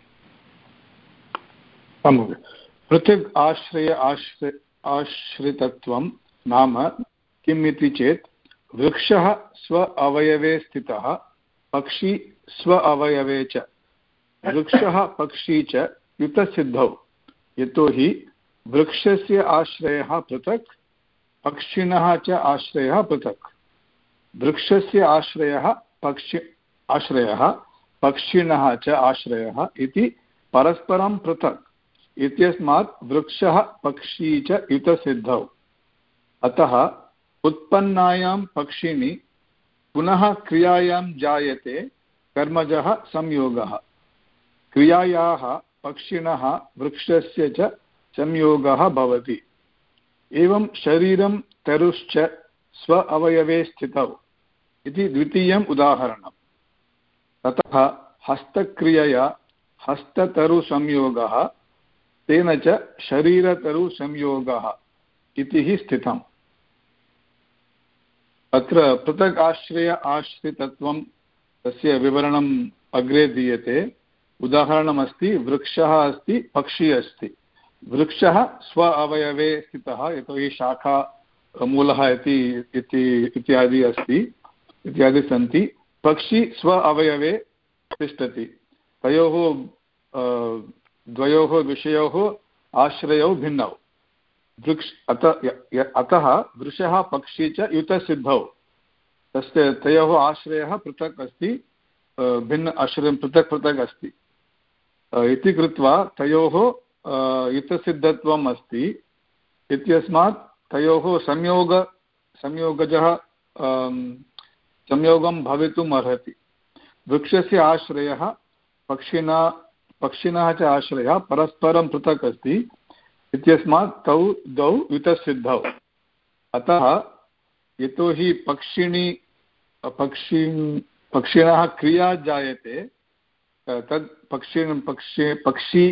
पृथक् आश्रय आश्रि आश्रितत्वं नाम किम् इति चेत् वृक्षः स्व अवयवे स्थितः, पक्षी स्व अवयवे च, वृक्षः पक्षी च युतसिद्धौ, यतोहि वृक्षस्य आश्रयः पृथक्, पक्षिणः च आश्रयः पृथक्। वृक्षस्य आश्रयः पक्षि आश्रयः पक्षिणः च आश्रयः इति परस्परं पृथक् इत्यस्मात् वृक्षः पक्षी च युतसिद्धौ। अतः उत्पन्नायां पक्षिणि पुनः क्रियायां जायते कर्मजः संयोगः, क्रियायाः पक्षिणः वृक्षस्य च संयोगः भवति। एवं शरीरं तरुश्च स्व अवयवे स्थितौ इति द्वितीयम् उदाहरणम्। ततः हस्तक्रियया हस्ततरुसंयोगः, तेन च शरीरतरुसंयोगः इति हि स्थितम्। अत्र पृथक् आश्रय आश्रितत्वं तस्य विवरणम् अग्रे दीयते। उदाहरणमस्ति, वृक्षः अस्ति, पक्षी अस्ति। वृक्षः स्व अवयवे स्थितः, यतोहि शाखा मूलः इति इत्यादि अस्ति, इत्यादि सन्ति। पक्षी स्व अवयवे तिष्ठति। तयोः द्वयोः विषयोः आश्रयौ भिन्नौ। वृक्ष अत अतः वृषः पक्षी च युतसिद्धौ, तस्य तयोः आश्रयः पृथक् अस्ति, भिन्न आश्रयं पृथक् पृथक् अस्ति इति कृत्वा तयोः युतसिद्धत्वम् अस्ति। इत्यस्मात् तयोः संयोग संयोगजः संयोगं भवितुम् अर्हति। वृक्षस्य आश्रयः पक्षिणः पक्षिणः च आश्रयः परस्परं पृथक् अस्ति इत्यस्मात् तौ द्वौ युतसिद्धौ। अतः यतोहि पक्षिणि पक्षि पक्षिणः क्रिया जायते, तद् पक्षि पक्षि पक्षी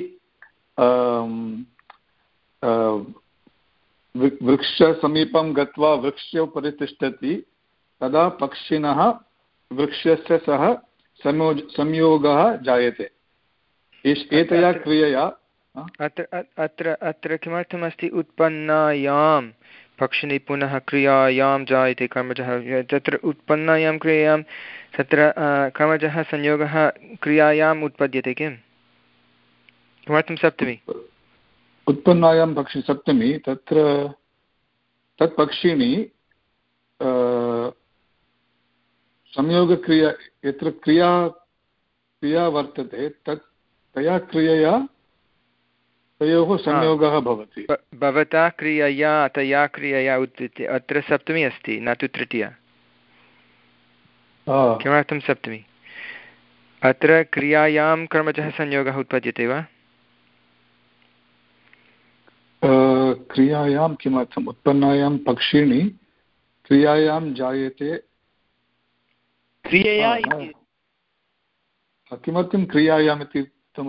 वृक्षसमीपं गत्वा वृक्षोपरि तिष्ठति, तदा पक्षिणः वृक्षस्य सह संयोज संयोगः जायते। एतया क्रियया अत्र अत्र अत्र किमर्थमस्ति उत्पन्नायां पक्षिणि पुनः क्रियायां जायते कर्मजः? तत्र उत्पन्नायां क्रियायां तत्र कर्मजः संयोगः क्रियायाम् उत्पद्यते किम्? किमर्थं सप्तमी? उत्पन्नायां पक्षि सप्तमी, तत्र तत् पक्षिणि संयोगक्रिया, यत्र क्रिया क्रिया वर्तते तत् तया क्रियया तयोः संयोगः भवति। भवता क्रियया तया क्रियया उत्पद्यते। अत्र सप्तमी अस्ति, न तु तृतीया। किमर्थं सप्तमी? अत्र क्रियायां कर्मजः संयोगः उत्पद्यते वा? क्रियायां किमर्थम्? उत्पन्नायां पक्षिणि क्रियायां जायते क्रियया। किमर्थं क्रियायाम् इति?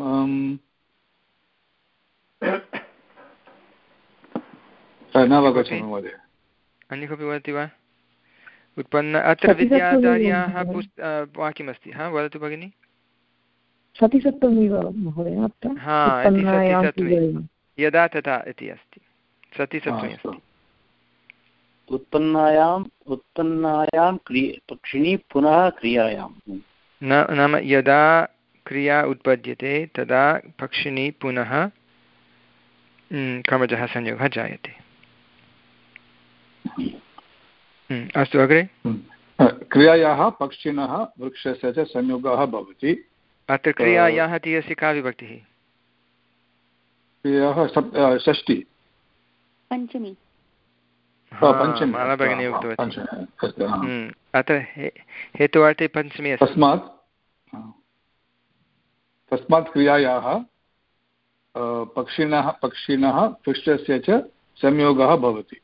न अवगच्छामि महोदय। अन्य कोऽपि वदति वा? उत्पन्न अत्र विद्याधार्याः वाक्यमस्ति। हा, वदतु भगिनि। सतिसप्तमी महोदय। हा, इति सतिसप्तमी, यदा तथा इति अस्ति, सतिसप्तमी अस्ति। उत्पन्नायाम् उत्पन्नायां पक्षिणी पुनः क्रियायां, न नाम यदा क्रिया उत्पद्यते तदा पक्षिणी पुनः कर्मजः संयोगः जायते। अस्तु, अग्रे। क्रियायाः पक्षिणः वृक्षस्य च संयोगः भवति। अत्र क्रियायाः इत्यस्य का विभक्तिः? क्रियाः षष्ठी, पञ्चमी। माला भगिनी उक्तवती। अत्र हेतुवार्थे पञ्चमी अस्ति। तस्मात् तस्मात् क्रियायाः पक्षिणः पक्षिणः वृक्षस्य च संयोगः भवति।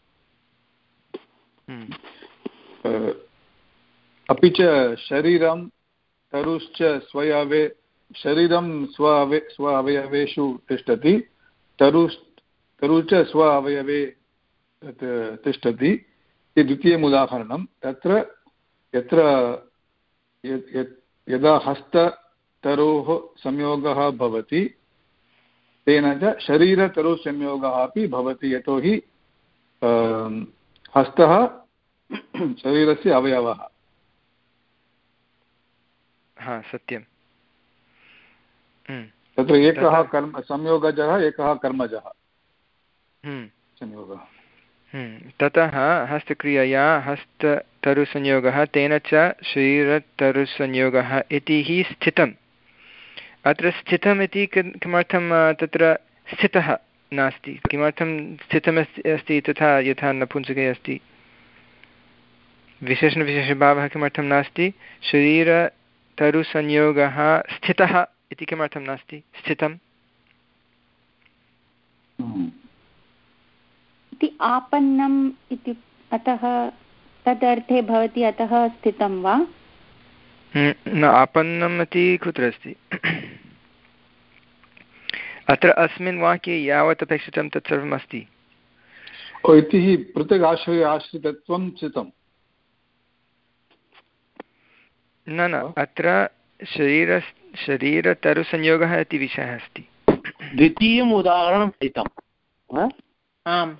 अपि च शरीरं तरुश्च स्वयवे शरीरं स्व अवय स्व अवयवेषु तिष्ठति, तरु तरु च स्व अवयवे तिष्ठति इति द्वितीयम् उदाहरणं। तत्र यत्र यदा हस्ततरोः संयोगः भवति तेन च शरीरतरुसंयोगः अपि भवति, यतोहि हस्तः शरीरस्य अवयवः। हा सत्यं। तत्र एकः कर्म संयोगजः एकः कर्मजः संयोगः। ततः हस्तक्रियया हस्ततरुसंयोगः तेन च शरीरतरुसंयोगः इति हि स्थितम्। अत्र स्थितम् इति किमर्थं तत्र स्थितः नास्ति? किमर्थं स्थितमस्ति अस्ति तथा यथा नपुंसके अस्ति? विशेषणविशेषभावः किमर्थं नास्ति? शरीरतरुसंयोगः स्थितः इति किमर्थं नास्ति? स्थितम् इति आपन्नम् इति अतः तदर्थे भवति अतः स्थितं वा? न, आपन्नम् इति कुत्र अस्ति? अत्र अस्मिन् वाक्ये यावत् अपेक्षितं तत्सर्वम् अस्ति। इति पृथक् आश्रय आश्रितत्वं चितम्। न न, अत्र शरीर शरीरतरुसंयोगः इति विषयः अस्ति। द्वितीयम् उदाहरणं स्थितम्। आम्,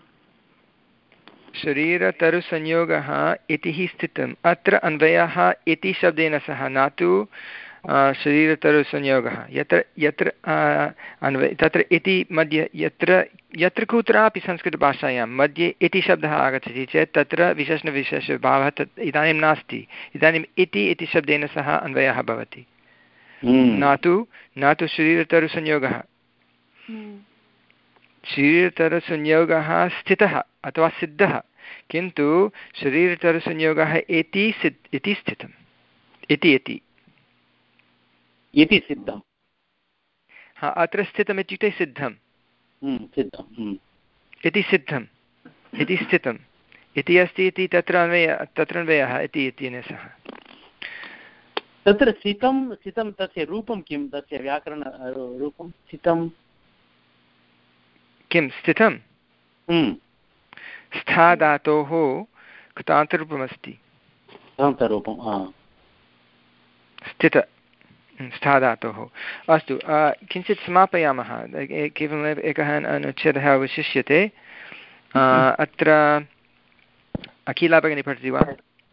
शरीरतरुसंयोगः इति हि स्थितम्। अत्र अन्वयः इति शब्देन सह, न तु शरीरतरुसंयोगः। यत्र यत्र अन्वय तत्र इति मध्ये यत्र यत्र कुत्रापि संस्कृतभाषायां मध्ये इति शब्दः आगच्छति चेत् तत्र विशेषणविशेषभावः तत् इदानीं नास्ति। इदानीम् इति इति शब्देन सह अन्वयः भवति, न तु न तु शरीरतरुसंयोगः। शरीरतरुसंयोगः स्थितः अथवा सिद्धः, किन्तु शरीरतरुसंयोगः इति सिद्ध इति स्थितम्। इति इति इति सिद्धम्। हा, अत्र स्थितम् इत्युक्ते सिद्धं। सिद्धम् इति सिद्धम् इति स्थितम् इति अस्ति इति तत्र अन्वय तत्र अन्वयः इति इत्यनेन सह। तत्र स्थितं स्थितं तस्य रूपं किं? तस्य व्याकरण रूपं स्थितं किं? स्थितं स्था धातोः कृतान्तरूपमस्ति। स्थित स्था धातोः। अस्तु, किञ्चित् समापयामः। केवलम् एकः अनुच्छेदः अवशिष्यते। अत्र अखिला भगिनी पठति वा?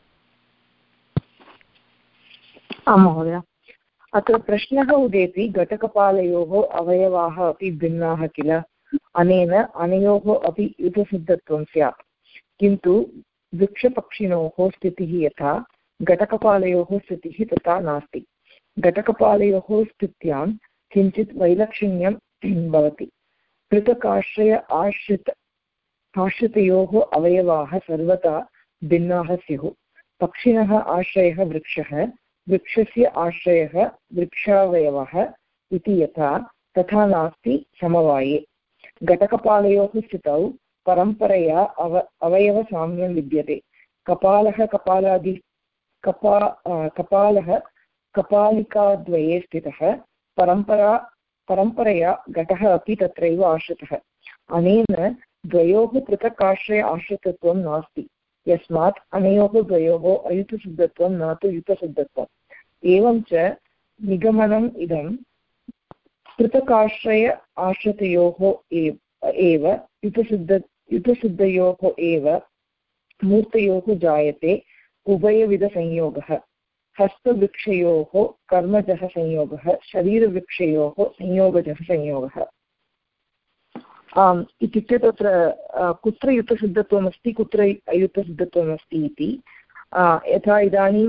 आं महोदय। अत्र प्रश्नः उदेति घटकपालयोः अवयवाः अपि भिन्नाः किल, अनेन अनयोः अपि युतसिद्धत्वं स्यात्, किन्तु वृक्षपक्षिणोः स्थितिः यथा घटकपालयोः स्थितिः तथा नास्ति। घटकपालयोः स्थित्यां किञ्चित् वैलक्षण्यं भवति। पृथकाश्रय आश्रित आश्रितयोः अवयवाः सर्वथा भिन्नाः स्युः। पक्षिणः आश्रयः वृक्षः, वृक्षस्य आश्रयः वृक्षावयवः इति यथा तथा नास्ति समवाये। घटकपालयोः स्थितौ परम्परया अव अवयवसाम्यं विद्यते। कपालः कपालादि कपा कपालः कपालिकाद्वये स्थितः, परम्परा परम्परया घटः अपि तत्रैव आश्रितः। अनेन द्वयोः पृथक् आश्रय आश्रितत्वं नास्ति, यस्मात् अनयोः द्वयोः अयुतसिद्धत्वं न तु युतसिद्धत्वम्। एवं च निगमनम् इदं पृथकाश्रय आश्रितयोः एव युतसिद्ध युतसिद्धयोः एव मूर्तयोः जायते उभयविधसंयोगः। हस्तवृक्षयोः कर्मजः संयोगः, शरीरवृक्षयोः संयोगजः संयोगः। आम् इत्युक्ते तत्र कुत्र युतसिद्धत्वमस्ति कुत्र अयुतसिद्धत्वमस्ति इति यथा इदानीं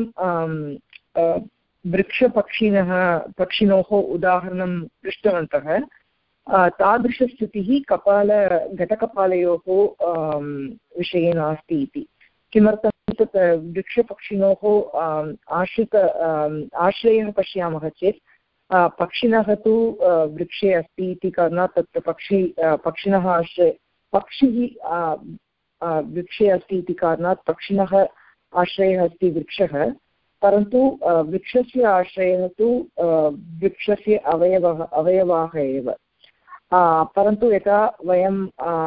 वृक्षपक्षिणः पक्षिणोः उदाहरणं दृष्टवन्तः, तादृशस्थितिः कपाल घटकपालयोः विषये नास्ति इति। किमर्थं तत् वृक्षपक्षिणोः आश्रित आश्रयः पश्यामः चेत् पक्षिणः तु वृक्षे अस्ति इति कारणात् तत्र पक्षी पक्षिणः आश्रय पक्षिः वृक्षे अस्ति इति कारणात् पक्षिणः आश्रयः अस्ति वृक्षः, परन्तु वृक्षस्य आश्रयः तु वृक्षस्य अवयवः अवयवाः एव। परन्तु यथा वयं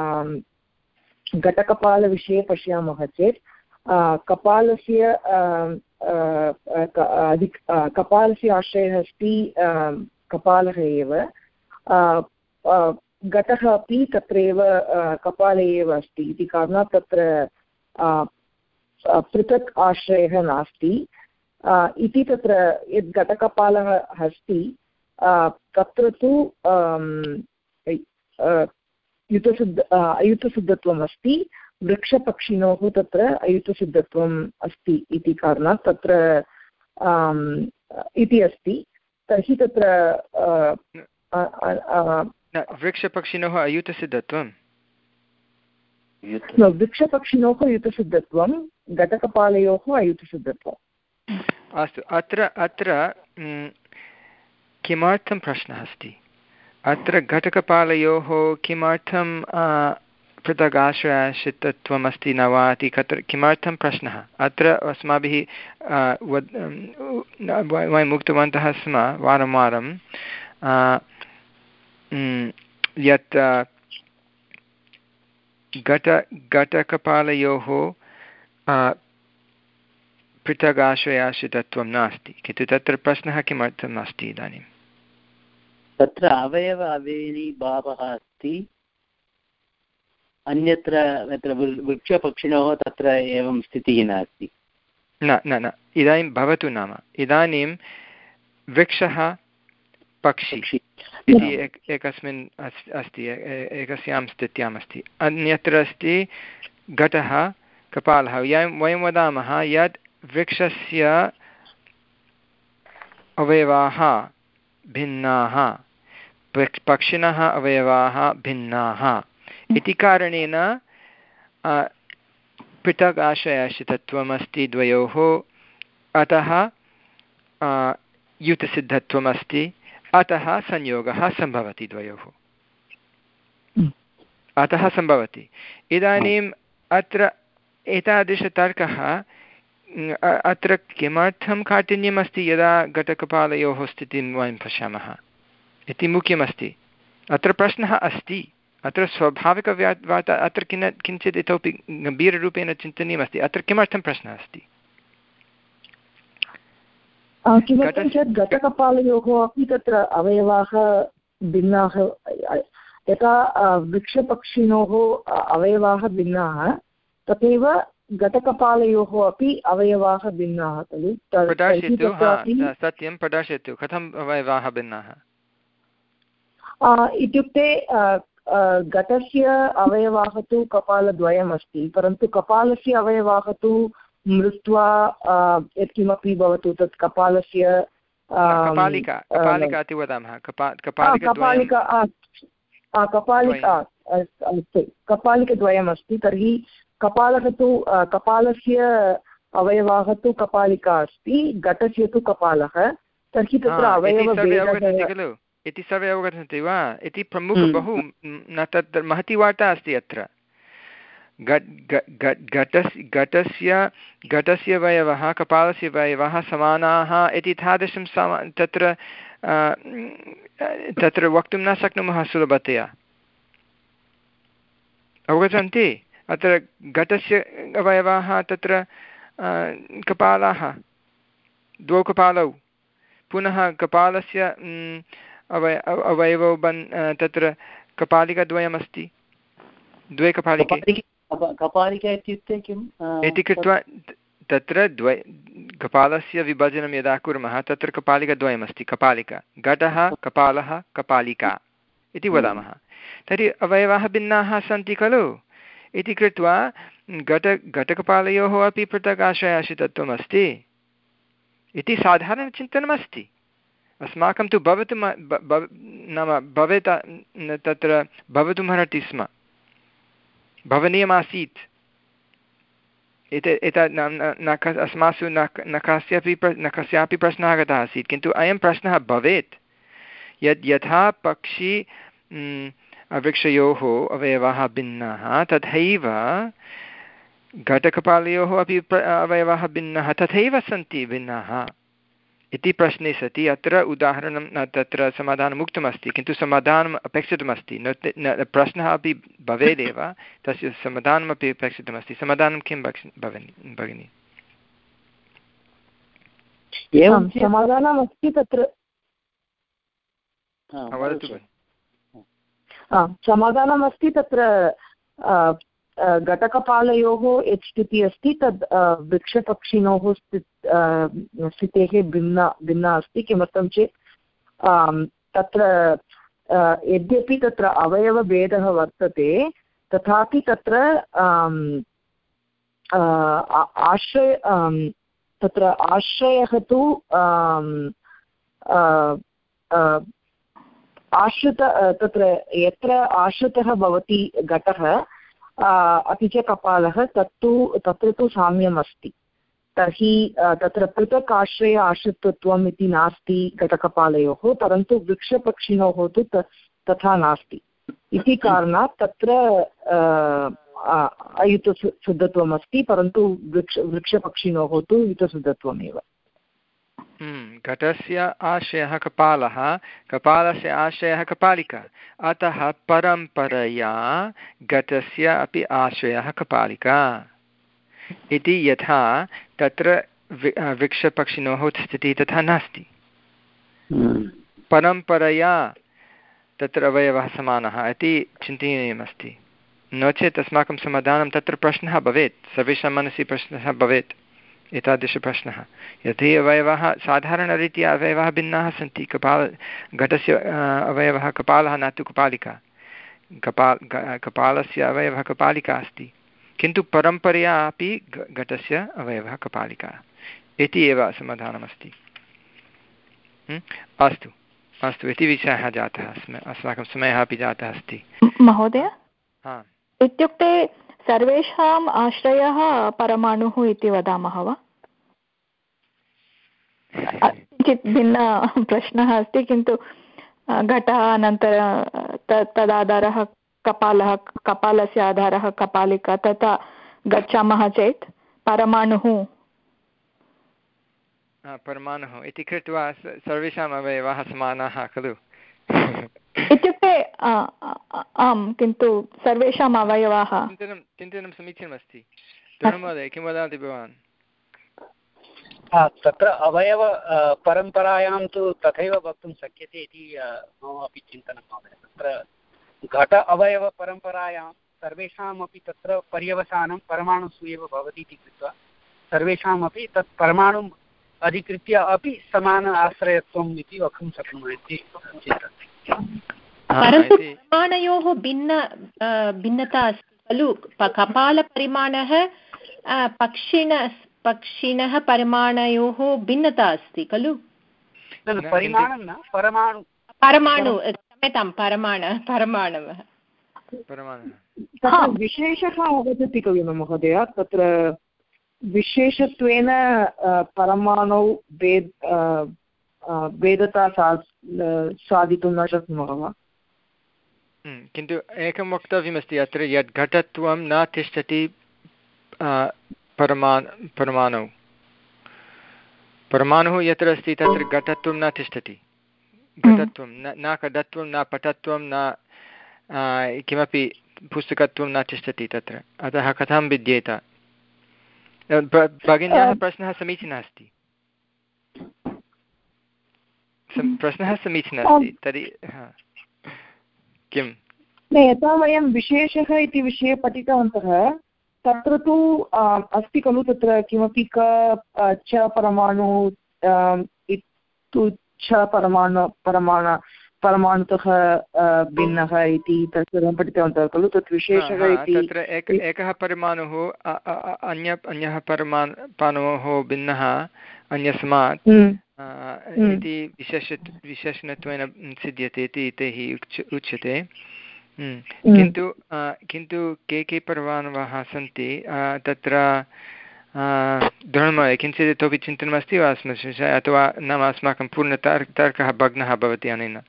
घटकपालविषये पश्यामः चेत् कपालस्य कपालस्य आश्रयः अस्ति कपालः एव, घटः अपि तत्रैव कपाले एव अस्ति इति कारणात् तत्र पृथक् आश्रयः नास्ति इति तत्र यद् घटकपालः अस्ति तत्र तु युतसिद्ध अयुतसिद्धत्वम् अस्ति, वृक्षपक्षिणोः तत्र अयुतसिद्धत्वम् अस्ति इति कारणात् तत्र इति अस्ति। तर्हि तत्र वृक्षपक्षिणोः अयुतसिद्धत्वं वृक्षपक्षिणोः अयुतसिद्धत्वं घटकपालयोः अयुतसिद्धत्वम्। अस्तु, अत्र अत्र किमर्थं प्रश्नः अस्ति? अत्र घटकपालयोः किमर्थं पृथगाश्रयाश्रितत्वम् अस्ति न वा इति कत्र किमर्थं प्रश्नः? अत्र अस्माभिः वयम् उक्तवन्तः स्म वारं वारं यत् घट घटकपालयोः पृथगाश्रयाश्रितत्वं नास्ति, किन्तु तत्र प्रश्नः किमर्थम् अस्ति इदानीं? तत्र अवयव अवयवी भावः अस्ति, अन्यत्र तत्र वृक्षपक्षिणोः तत्र एवं स्थितिः नास्ति। न न न इदानीं भवतु, नाम इदानीं वृक्षः पक्षी इति एक एकस्मिन् अस्ति, एकस्यां स्थित्याम् अस्ति, अन्यत्र अस्ति घटः कपालः। वयं वदामः यत् वृक्षस्य अवयवाः भिन्नाः, पक्षिणः अवयवाः भिन्नाः इति कारणेन पृथक् आश्रयाश्रितत्वम् अस्ति द्वयोः, अतः युतसिद्धत्वम् अस्ति, अतः संयोगः सम्भवति द्वयोः, अतः सम्भवति। इदानीम् अत्र एतादृशतर्कः अत्र किमर्थं काठिन्यम् अस्ति यदा घटकपालयोः स्थितिं वयं पश्यामः इति मुख्यमस्ति। अत्र प्रश्नः अस्ति, अत्र स्वाभाविकव्या वार्ता, अत्र किन किञ्चित् इतोपि गम्भीररूपेण चिन्तनीयमस्ति, अत्र किमर्थं प्रश्नः अस्ति? किमर्थं चेत् घटकपालयोः अपि तत्र अवयवाः भिन्नाः, यथा वृक्षपक्षिणोः अवयवाः भिन्नाः तथैव घटकपालयोः अपि अवयवाः भिन्नाः खलु। प्रदर्शयतु, सत्यं प्रदर्शयतु, कथम् अवयवाः भिन्नाः? इत्युक्ते घटस्य अवयवाः तु कपालद्वयम् अस्ति, परन्तु कपालस्य अवयवाः तु मृत्वा यत्किमपि भवतु तत् कपालस्य कपालिका कपालिका इति वदामः, कपालिका कपालिका अस्तु, कपालिकद्वयम् अस्ति। तर्हि कपालः तु कपालस्य अवयवाः तु कपालिका अस्ति, घटस्य तु कपालः, तर्हि तत्र अवयवभेदः खलु इति सर्वे अवगच्छन्ति वा इति प्रमुख बहु न तत्र महती वार्ता अस्ति। अत्र घटस्य घटस्य घटस्य अवयवः कपालस्य अवयवः समानाः इति तादृशं सम तत्र तत्र वक्तुं न शक्नुमः सुलभतया, अवगच्छन्ति? अत्र घटस्य अवयवाः तत्र कपालाः, द्वौ कपालौ, पुनः कपालस्य अवय अवयवौ बन् तत्र कपालिकाद्वयमस्ति, द्वे कपालिके। कपालिका इत्युक्ते किम् इति कृत्वा तत्र द्वय कपालस्य विभजनं यदा कुर्मः तत्र कपालिकाद्वयमस्ति, कपालिका, घटः कपालः कपालिका इति वदामः। तर्हि अवयवाः भिन्नाः सन्ति खलु इति कृत्वा घट घटकपालयोः अपि पृथक् आश्रयाश्रितत्वम् अस्ति इति साधारणचिन्तनमस्ति। अस्माकं तु भवतु नाम भवेत् तत्र भवितुमर्हति स्म, भवनीयमासीत्, एतत् एतत् न अस्मासु न न कस्यापि न कस्यापि प्रश्नः आगतः आसीत्, किन्तु अयं प्रश्नः भवेत् यत् यथा पक्षी वृक्षयोः अवयवाः भिन्नाः तथैव घटकपालयोः अपि अवयवाः भिन्नाः तथैव सन्ति भिन्नाः इति प्रश्ने सति अत्र उदाहरणं तत्र समाधानम् उक्तमस्ति, किन्तु समाधानम् अपेक्षितमस्ति, न प्रश्नः अपि भवेदेव, तस्य समाधानमपि अपेक्षितमस्ति। समाधानं किं भगिनि भगिनि? एवं समाधानमस्ति तत्र, वदतु। समाधानमस्ति तत्र घटकपालयोः यत् स्थितिः अस्ति तद् वृक्षपक्षिणोः स्थितेः भिन्ना भिन्ना अस्ति। किमर्थं चेत् तत्र यद्यपि तत्र अवयवभेदः वर्तते तथापि तत्र आश्रय तत्र आश्रयः तु आश्रित तत्र यत्र आश्रितः भवति घटः अपि च कपालः तत्तु तत्र तु साम्यम् अस्ति। तर्हि तत्र पृथक् आश्रय आश्रितत्वम् इति नास्ति घटकपालयोः, परन्तु वृक्षपक्षिणोः तु तथा नास्ति इति कारणात् तत्र अयुतसिद्धत्वम् अस्ति, परन्तु वृक्ष वृक्षपक्षिणोः तु युतसिद्धत्वमेव। घटस्य आश्रयः कपालः, कपालस्य आश्रयः कपालिका, अतः परम्परया घटस्य अपि आश्रयः कपालिका इति। यथा तत्र वृक्षपक्षिणोः स्थितिः तथा नास्ति, परम्परया तत्र अवयवः समानः इति चिन्तनीयमस्ति। नो चेत् अस्माकं समाधानं तत्र प्रश्नः भवेत्, सर्वेषां मनसि प्रश्नः भवेत्, एतादृशप्रश्नः। यदि अवयवः साधारणरीत्या अवयवः भिन्नाः सन्ति, कपाल घटस्य अवयवः कपालः न तु कपालिका, कपाल कपालस्य अवयवः कपालिका अस्ति, किन्तु परम्परया अपि घटस्य अवयवः कपालिका इति एव समाधानमस्ति। अस्तु अस्तु इति विषयः जातः, अस्माकं समयः अपि जातः अस्ति। महोदय, इत्युक्ते सर्वेषाम् आश्रयः परमाणुः इति वदामः वा? किञ्चित् भिन्नः प्रश्नः अस्ति, किन्तु घटः अनन्तरं तदाधारः कपालः, कपालस्य आधारः कपालिका, तथा गच्छामः चेत् परमाणुः परमाणुः इति कृत्वा सर्वेषाम् अवयवाः समानाः खलु? इत्युक्ते आम्, किन्तु सर्वेषाम् अवयवाः चिन्तनं चिन्तनं समीचीनमस्ति। महोदय, किं वदति भवान्? तत्र अवयव परम्परायां तु तथैव वक्तुं शक्यते इति मम अपि चिन्तनं महोदय। तत्र घट अवयवपरम्परायां सर्वेषामपि तत्र पर्यवसानं परमाणुषु एव भवति इति कृत्वा सर्वेषामपि तत् परमाणुम् अधिकृत्य अपि समान आश्रयत्वम् इति वक्तुं शक्नुमः इति चिन्तयामि। परन्तु परिमाणयोः भिन्न भिन्नता अस्ति खलु। कपालपरिमाणः पक्षिण पक्षिणः परिमाणयोः भिन्नता अस्ति खलु। परिमाणं न परमाणु परमाणु क्षम्यतां परमाण परमाणवः तत्र विशेषः आगच्छति खलु महोदय। तत्र विशेषत्वेन परमाणौ भेद भेदता साधितुं न शक्नुमः वा? किन्तु एकं वक्तव्यमस्ति अत्र, यत् घटत्वं न तिष्ठति परमा परमाणौ। परमाणुः यत्र अस्ति तत्र घटत्वं न तिष्ठति। घटत्वं न घटत्वं न पटत्वं न किमपि पुस्तकत्वं न तिष्ठति तत्र। अतः कथं विद्येत? भगिन्याः प्रश्नः समीचीनः अस्ति, प्रश्नः समीचीनः अस्ति। तर्हि किम्? यथा वयं विशेषः इति विषये पठितवन्तः, तत्र तु अस्ति खलु तत्र किमपि क च परमाणु इत्तु च परमाणु परमाणु परमाणुतः भिन्नः इति तत् सर्वं पठितवन्तः खलु। तत् विशेषः इति तत्र एक एकः परमाणुः अन्य अन्यः परमाणोः भिन्नः अन्यस्मात् इति विशेष विशेषणत्वेन सिद्ध्यते इति तैः उच्यते। किन्तु किन्तु के के परमाणवः सन्ति तत्र धर्मः किञ्चित् इतोपि चिन्तनमस्ति वा अस्मिन् विषये, अथवा नाम अस्माकं पूर्णतर् तर्कः भग्नः भवति अनेन?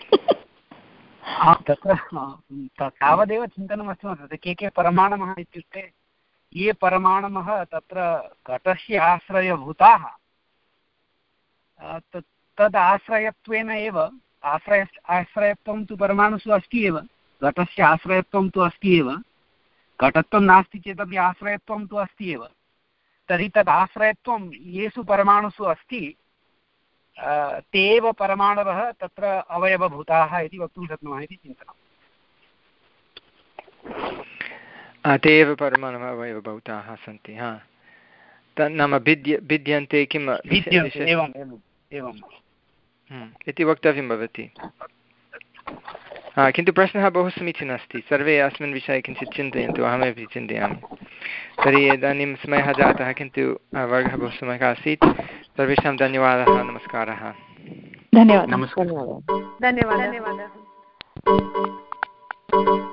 तत्र तावदेव चिन्तनमस्ति महोदय। के के परमाणवः इत्युक्ते ये परमाणवः तत्र घटस्य आश्रयभूताः, तद् आश्रयत्वेन एव आश्रय आश्रयत्वं तु परमाणुषु अस्ति एव, घटस्य आश्रयत्वं तु अस्ति एव। घटत्वं नास्ति चेदपि आश्रयत्वं तु अस्ति एव। तर्हि तद् आश्रयत्वं येषु परमाणुषु अस्ति ते एव परमाणवः तत्र अवयवभूताः इति वक्तुं शक्नुमः इति चिन्तनम्। ते एव परमाणवः अवयवभूताः सन्ति हा नाम भिद्य भिद्यन्ते किम् इति वक्तव्यं भवति। हा किन्तु प्रश्नः बहु समीचीनः अस्ति, सर्वे अस्मिन् विषये किञ्चित् चिन्तयन्तु, अहमपि चिन्तयामि। तर्हि इदानीं समयः जातः किन्तु वर्गः बहु सम्यक् आसीत्। सर्वेषां धन्यवादः, नमस्कारः। धन्यवादः धन्यवादः।